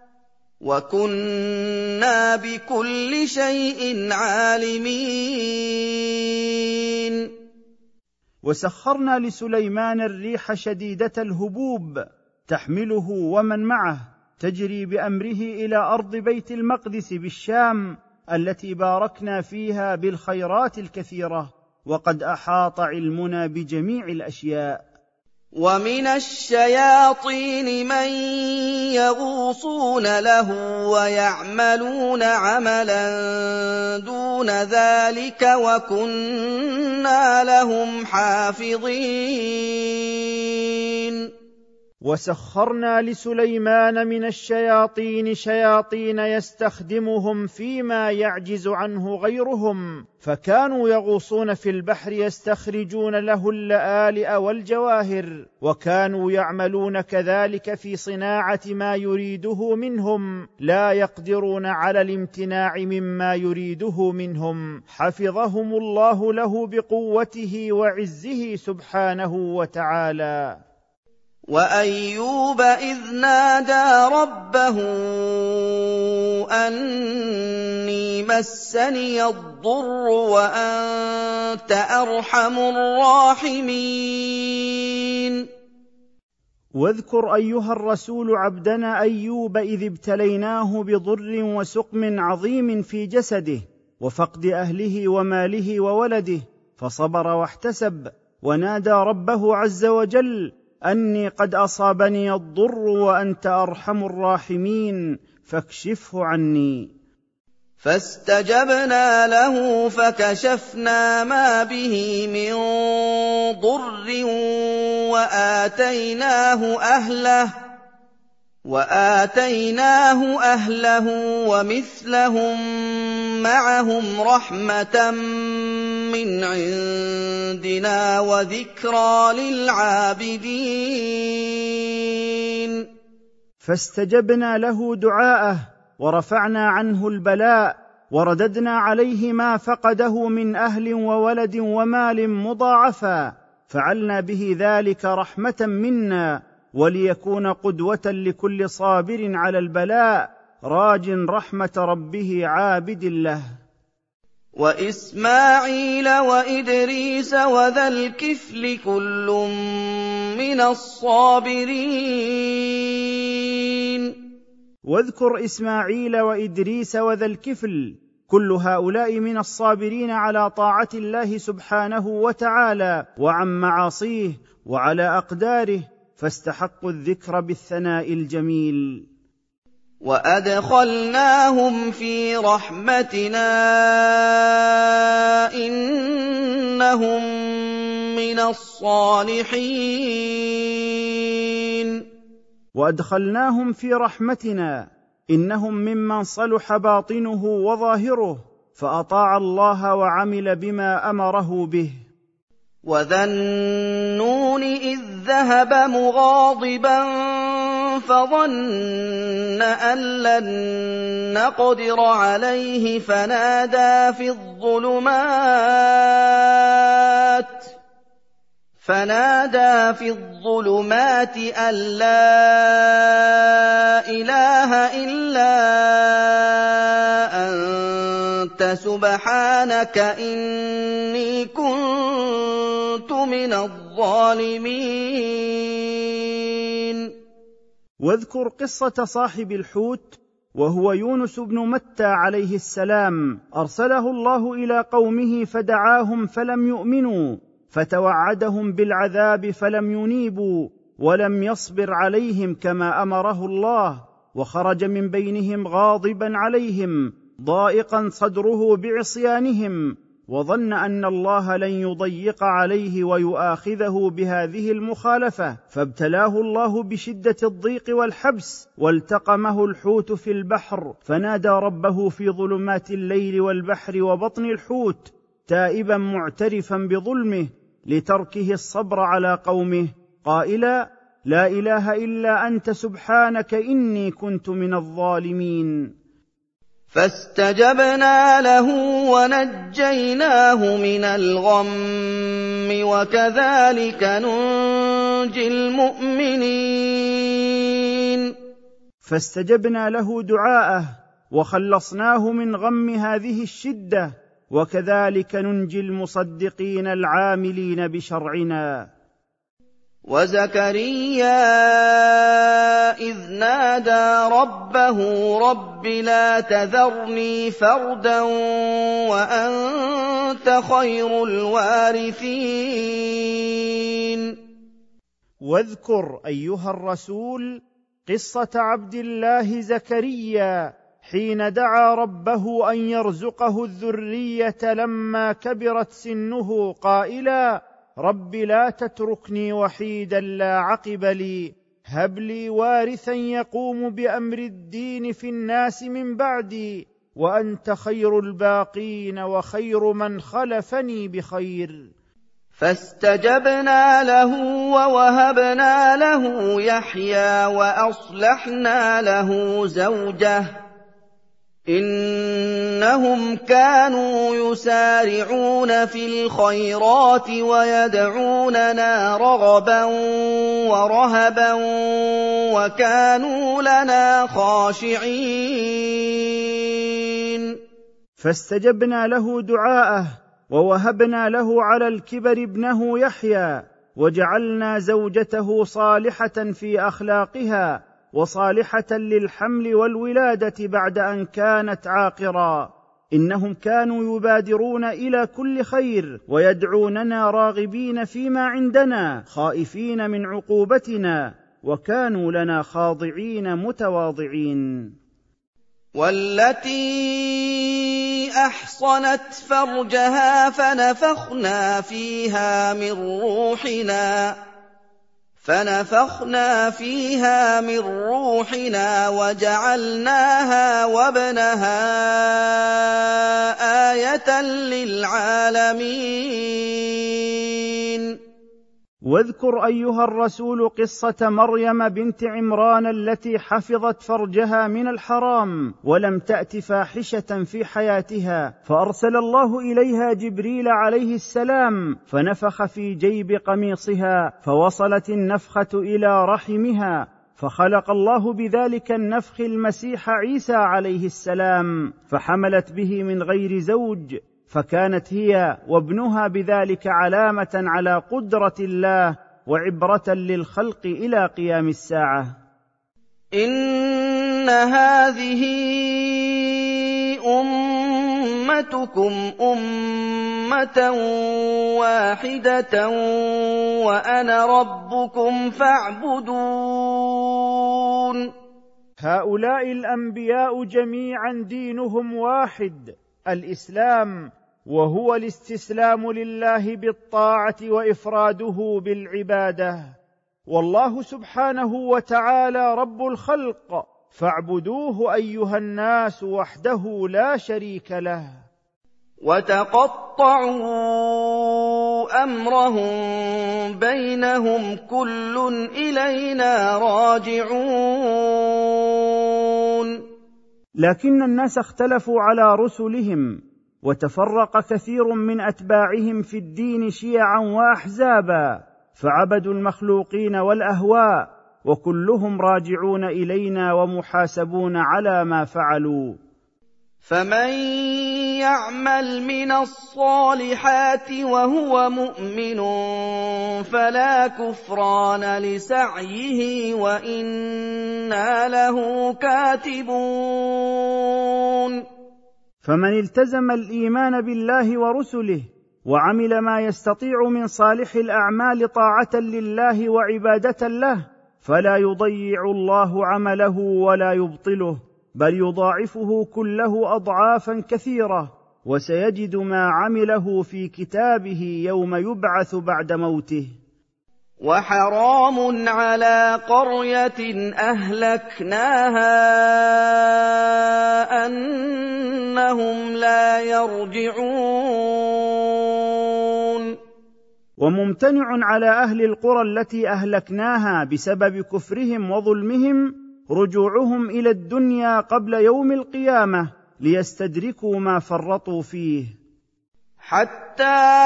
وَكُنَّا بِكُلِّ شَيْءٍ عَالِمِينَ. وسخرنا لسليمان الريح شديدة الهبوب تحمله ومن معه تجري بأمره إلى أرض بيت المقدس بالشام التي باركنا فيها بالخيرات الكثيرة، وقد أحاط علمنا بجميع الأشياء. وَمِنَ الشَّيَاطِينِ مَن يَغُوصُونَ لَهُ وَيَعْمَلُونَ عَمَلًا دُونَ ذَٰلِكَ، وَكُنَّا لَهُمْ حَافِظِينَ. وسخرنا لسليمان من الشياطين شياطين يستخدمهم فيما يعجز عنه غيرهم، فكانوا يغوصون في البحر يستخرجون له اللآلئ والجواهر، وكانوا يعملون كذلك في صناعة ما يريده منهم، لا يقدرون على الامتناع مما يريده منهم، حفظهم الله له بقوته وعزه سبحانه وتعالى. وَأَيُّوبَ إِذْ نَادَىٰ رَبَّهُ أَنِّي مَسَّنِيَ الضُّرُّ وَأَنتَ أَرْحَمُ الرَّاحِمِينَ. واذكر أيها الرسول عبدنا أيوب إذ ابتليناه بضر وسقم عظيم في جسده وفقد أهله وماله وولده، فصبر واحتسب ونادى ربه عز وجل أني قد أصابني الضر وأنت أرحم الراحمين فاكشفه عني. فاستجبنا له فكشفنا ما به من ضر وآتيناه أهله ومثلهم معهم رحمة من عندنا وذكرى للعابدين. فاستجبنا له دعاءه ورفعنا عنه البلاء ورددنا عليه ما فقده من أهل وولد ومال مضاعفا، فعلنا به ذلك رحمة منا وليكون قدوة لكل صابر على البلاء راج رحمة ربه عابد له. وإسماعيل وإدريس وذا الكفل كل من الصابرين. واذكر إسماعيل وإدريس وذا الكفل، كل هؤلاء من الصابرين على طاعة الله سبحانه وتعالى وعن معاصيه وعلى أقداره، فاستحقوا الذكر بالثناء الجميل. وأدخلناهم في رحمتنا إنهم من الصالحين. وادخلناهم في رحمتنا، انهم ممن صلح باطنه وظاهره، فاطاع الله وعمل بما امره به. وذا النون إذ ذهب مغاضبا فظن أن لن نقدر عليه فنادى في الظلمات أن لا إله إلا أنت سبحانك إني كنت من الظالمين. واذكر قصة صاحب الحوت، وهو يونس بن متى عليه السلام، أرسله الله إلى قومه فدعاهم فلم يؤمنوا، فتوعدهم بالعذاب فلم ينيبوا، ولم يصبر عليهم كما أمره الله، وخرج من بينهم غاضبا عليهم ضائقا صدره بعصيانهم، وظن أن الله لن يضيق عليه ويؤاخذه بهذه المخالفة، فابتلاه الله بشدة الضيق والحبس، والتقمه الحوت في البحر، فنادى ربه في ظلمات الليل والبحر وبطن الحوت تائبا معترفا بظلمه لتركه الصبر على قومه، قائلا: لا إله إلا أنت سبحانك إني كنت من الظالمين. فاستجبنا له ونجيناه من الغم وكذلك ننجي المؤمنين. فاستجبنا له دعاءه وخلصناه من غم هذه الشدة، وكذلك ننجي المصدقين العاملين بشرعنا. وزكريا إذ نادى ربه رب لا تذرني فردا وأنت خير الوارثين. واذكر أيها الرسول قصة عبد الله زكريا حين دعا ربه أن يرزقه الذرية لما كبرت سنه، قائلا: رب لا تتركني وحيدا لا عقب لي، هب لي وارثا يقوم بأمر الدين في الناس من بعدي، وأنت خير الباقين وخير من خلفني بخير. فاستجبنا له ووهبنا له يحيى وأصلحنا له زوجه إنهم كانوا يسارعون في الخيرات ويدعوننا رغبا ورهبا وكانوا لنا خاشعين. فاستجبنا له دعاءه ووهبنا له على الكبر ابنه يحيى، وجعلنا زوجته صالحة في أخلاقها وصالحة للحمل والولادة بعد أن كانت عاقرا. إنهم كانوا يبادرون إلى كل خير ويدعوننا راغبين فيما عندنا خائفين من عقوبتنا، وكانوا لنا خاضعين متواضعين. والتي أحصنت فرجها فنفخنا فيها من روحنا وجعلناها وابنها آية للعالمين. واذكر أيها الرسول قصة مريم بنت عمران التي حفظت فرجها من الحرام ولم تأت فاحشة في حياتها، فأرسل الله إليها جبريل عليه السلام فنفخ في جيب قميصها فوصلت النفخة إلى رحمها، فخلق الله بذلك النفخ المسيح عيسى عليه السلام، فحملت به من غير زوج، فكانت هي وابنها بذلك علامة على قدرة الله وعبرة للخلق إلى قيام الساعة. إن هذه أمتكم أمة واحدة وأنا ربكم فاعبدون. هؤلاء الأنبياء جميعا دينهم واحد، الإسلام، وهو الاستسلام لله بالطاعة وإفراده بالعبادة. والله سبحانه وتعالى رب الخلق، فاعبدوه أيها الناس وحده لا شريك له. وتقطعوا أمرهم بينهم كل إلينا راجعون. لكن الناس اختلفوا على رسلهم، وتفرق كثير من أتباعهم في الدين شيعا وأحزابا، فعبدوا المخلوقين والأهواء، وكلهم راجعون إلينا ومحاسبون على ما فعلوا. فمن يعمل من الصالحات وهو مؤمن فلا كفران لسعيه وإنا له كاتبون. فمن التزم الإيمان بالله ورسله وعمل ما يستطيع من صالح الأعمال طاعة لله وعبادة له، فلا يضيع الله عمله ولا يبطله، بل يضاعفه كله أضعافا كثيرة، وسيجد ما عمله في كتابه يوم يبعث بعد موته. وحرام على قرية أهلكناها أنهم لا يرجعون. وممتنع على أهل القرى التي أهلكناها بسبب كفرهم وظلمهم رجوعهم إلى الدنيا قبل يوم القيامة ليستدركوا ما فرطوا فيه. حتى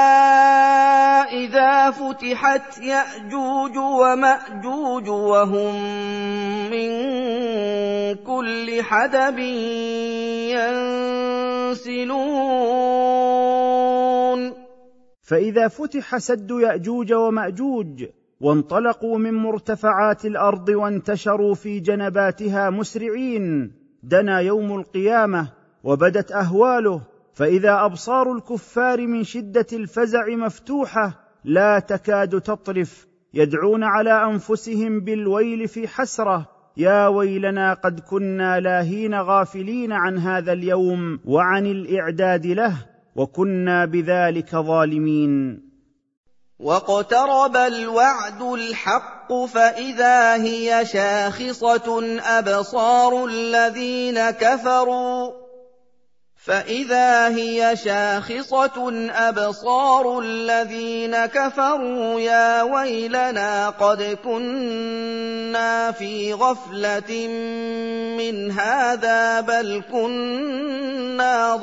إذا فتحت يأجوج ومأجوج وهم من كل حدب ينسلون. فإذا فتح سد يأجوج ومأجوج وانطلقوا من مرتفعات الأرض وانتشروا في جنباتها مسرعين، دنا يوم القيامة وبدت أهواله، فإذا أبصار الكفار من شدة الفزع مفتوحة لا تكاد تطرف، يدعون على أنفسهم بالويل في حسرة: يا ويلنا قد كنا لاهين غافلين عن هذا اليوم وعن الإعداد له، وكنا بذلك ظالمين. واقترب الوعد الحق فإذا هي شاخصة أبصار الذين كفروا يا ويلنا قد كنا في غفلة من هذا بل كنا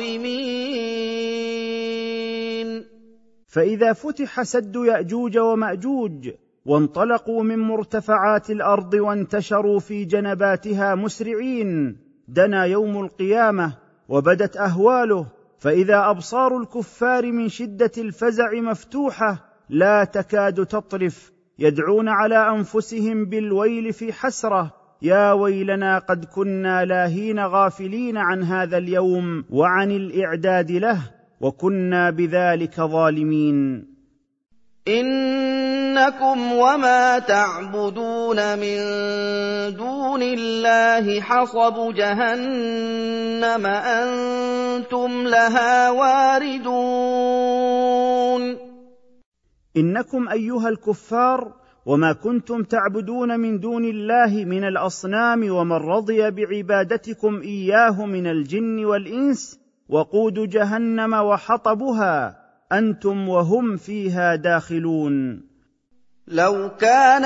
ظالمين. فإذا فتح سد يأجوج ومأجوج وانطلقوا من مرتفعات الأرض وانتشروا في جنباتها مسرعين، دنا يوم القيامة وبدت أهواله، فإذا أبصار الكفار من شدة الفزع مفتوحة لا تكاد تطرف، يدعون على أنفسهم بالويل في حسرة: يا ويلنا قد كنا لاهين غافلين عن هذا اليوم وعن الإعداد له، وكنا بذلك ظالمين. إنكم وما تعبدون من دون الله حصب جهنم أنتم لها واردون. إنكم أيها الكفار وما كنتم تعبدون من دون الله من الأصنام ومن رضي بعبادتكم إياه من الجن والإنس وقود جهنم وحطبها، أنتم وهم فيها داخلون. لو كان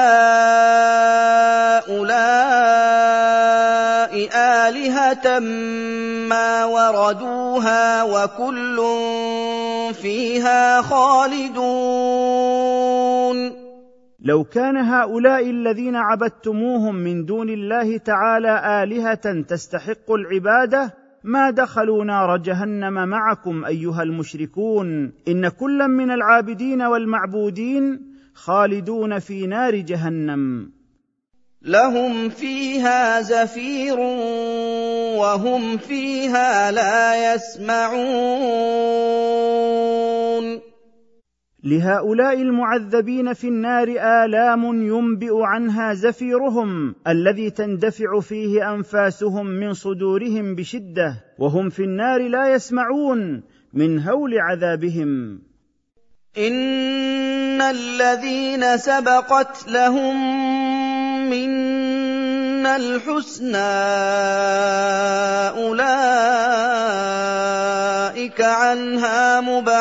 هؤلاء آلهة ما وردوها وكل فيها خالدون. لو كان هؤلاء الذين عبدتموهم من دون الله تعالى آلهة تستحق العبادة ما دخلوا نار جهنم معكم أيها المشركون، إن كلا من العابدين والمعبودين خالدون في نار جهنم. لهم فيها زفير وهم فيها لا يسمعون. لهؤلاء المعذبين في النار آلام ينبئ عنها زفيرهم الذي تندفع فيه أنفاسهم من صدورهم بشدة، وهم في النار لا يسمعون من هول عذابهم. إِنَّ الَّذِينَ سَبَقَتْ لَهُم مِّنَّا الْحُسْنَىٰ أُولَٰئِكَ عَنْهَا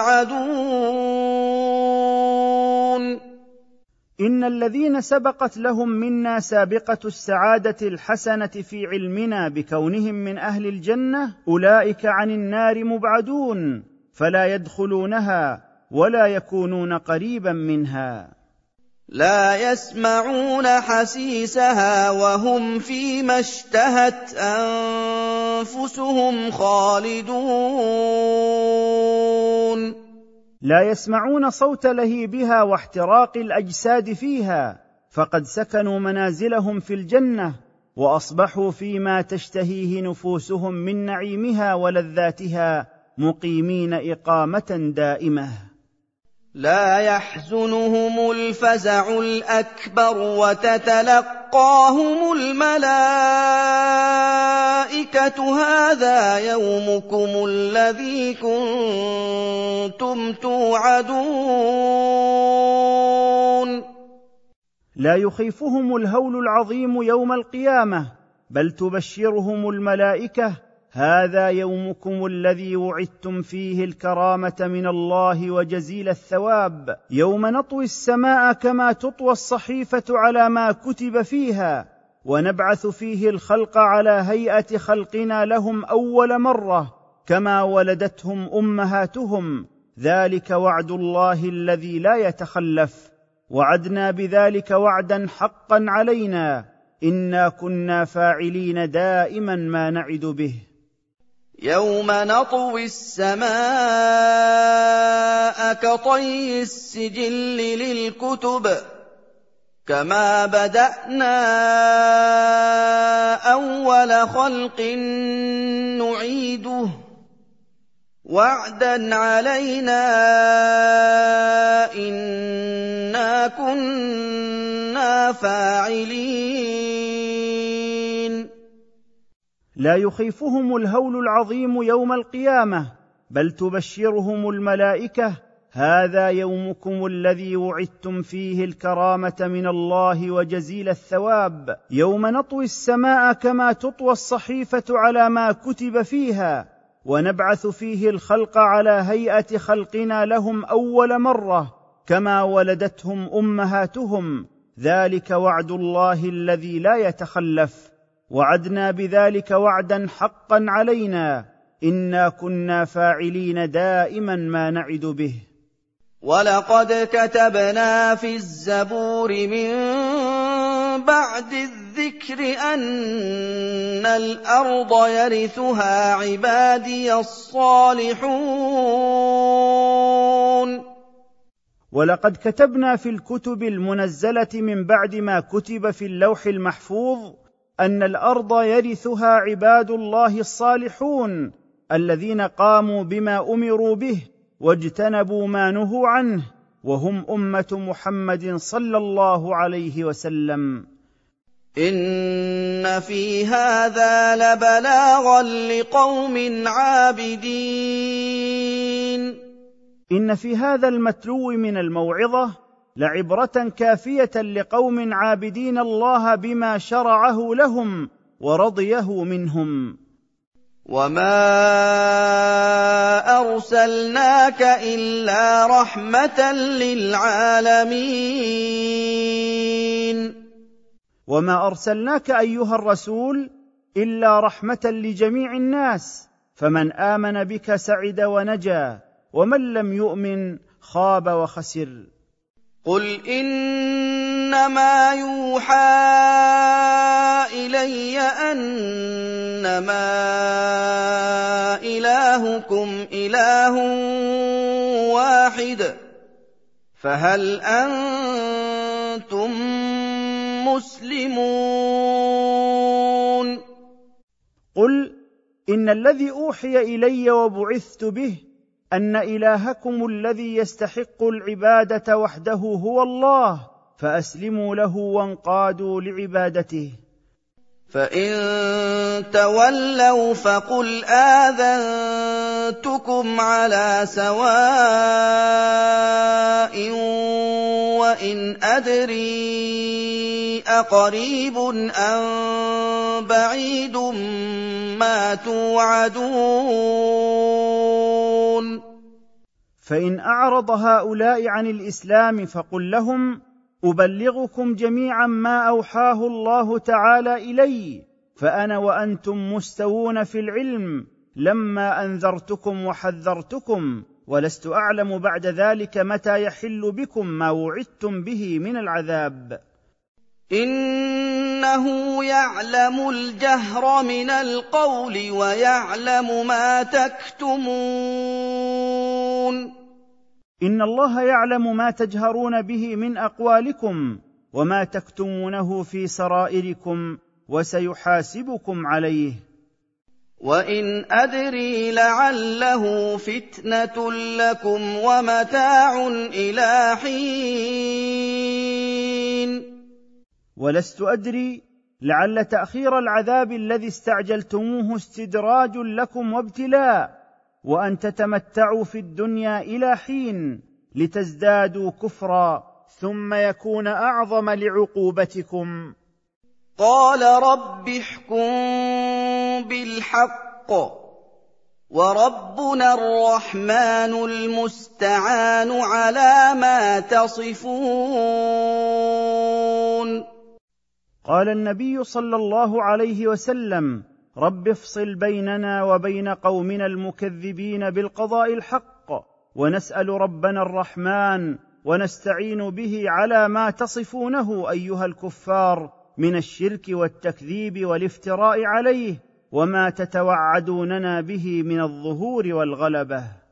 مُبْعَدُونَ إن الذين سبقت لهم منا سابقة السعادة الحسنة في علمنا بكونهم من أهل الجنة أولئك عن النار مبعدون، فلا يدخلونها ولا يكونون قريبا منها. لا يسمعون حسيسها وهم فيما اشتهت أنفسهم خالدون. لا يسمعون صوت لهيبها واحتراق الأجساد فيها، فقد سكنوا منازلهم في الجنة وأصبحوا فيما تشتهيه نفوسهم من نعيمها ولذاتها مقيمين إقامة دائمة. لا يحزنهم الفزع الأكبر وتتلقاهم الملائكة هذا يومكم الذي كنتم توعدون. لا يخيفهم الهول العظيم يوم القيامة، بل تبشرهم الملائكة هذا يومكم الذي وعدتم فيه الكرامة من الله وجزيل الثواب، يوم نطوي السماء كما تطوى الصحيفة على ما كتب فيها، ونبعث فيه الخلق على هيئة خلقنا لهم أول مرة كما ولدتهم أمهاتهم، ذلك وعد الله الذي لا يتخلف، وعدنا بذلك وعدا حقا علينا، إنا كنا فاعلين دائما ما نعد به. يوم نطوي السماء كطي السجل للكتب كما بدأنا أول خلق نعيده وعدا علينا إنا كنا فاعلين. لا يخيفهم الهول العظيم يوم القيامة، بل تبشرهم الملائكة هذا يومكم الذي وعدتم فيه الكرامة من الله وجزيل الثواب، يوم نطوي السماء كما تطوى الصحيفة على ما كتب فيها، ونبعث فيه الخلق على هيئة خلقنا لهم أول مرة كما ولدتهم أمهاتهم، ذلك وعد الله الذي لا يتخلف، وعدنا بذلك وعدا حقا علينا، إنا كنا فاعلين دائما ما نعد به. ولقد كتبنا في الزبور من بعد الذكر أن الأرض يرثها عبادي الصالحون. ولقد كتبنا في الكتب المنزلة من بعد ما كتب في اللوح المحفوظ أن الأرض يرثها عباد الله الصالحون الذين قاموا بما أمروا به واجتنبوا ما نهوا عنه، وهم أمة محمد صلى الله عليه وسلم. إن في هذا لبلاغا لقوم عابدين. إن في هذا المتلو من الموعظة لعبرة كافية لقوم عابدين الله بما شرعه لهم ورضيه منهم. وما أرسلناك إلا رحمة للعالمين. وما أرسلناك أيها الرسول إلا رحمة لجميع الناس، فمن آمن بك سعد ونجا، ومن لم يؤمن خاب وخسر. قل إنما يوحى إلي أنما إلهكم إله واحد فهل أنتم مسلمون؟ قل إن الذي أوحي إلي وبعثت به أن إلهكم الذي يستحق العبادة وحده هو الله، فأسلموا له وانقادوا لعبادته. فإن تولوا فقل آذنتكم كنتكم على سواء وإن أدري أقريب أم بعيد ما توعدون. فإن أعرض هؤلاء عن الإسلام فقل لهم: أبلغكم جميعا ما أوحاه الله تعالى إلي، فأنا وأنتم مستوون في العلم لما أنذرتكم وحذرتكم، ولست أعلم بعد ذلك متى يحل بكم ما وعدتم به من العذاب. إنه يعلم الجهر من القول ويعلم ما تكتمون. إن الله يعلم ما تجهرون به من أقوالكم وما تكتمونه في سرائركم، وسيحاسبكم عليه. وإن أدري لعله فتنة لكم ومتاع إلى حين. ولست أدري، لعل تأخير العذاب الذي استعجلتموه استدراج لكم وابتلاء، وأن تتمتعوا في الدنيا إلى حين لتزدادوا كفرا ثم يكون أعظم لعقوبتكم. قال رب احكم بالحق وربنا الرحمن المستعان على ما تصفون. قال النبي صلى الله عليه وسلم: رب افصل بيننا وبين قومنا المكذبين بالقضاء الحق، ونسأل ربنا الرحمن ونستعين به على ما تصفونه أيها الكفار من الشرك والتكذيب والافتراء عليه، وما تتوعدوننا به من الظهور والغلبة.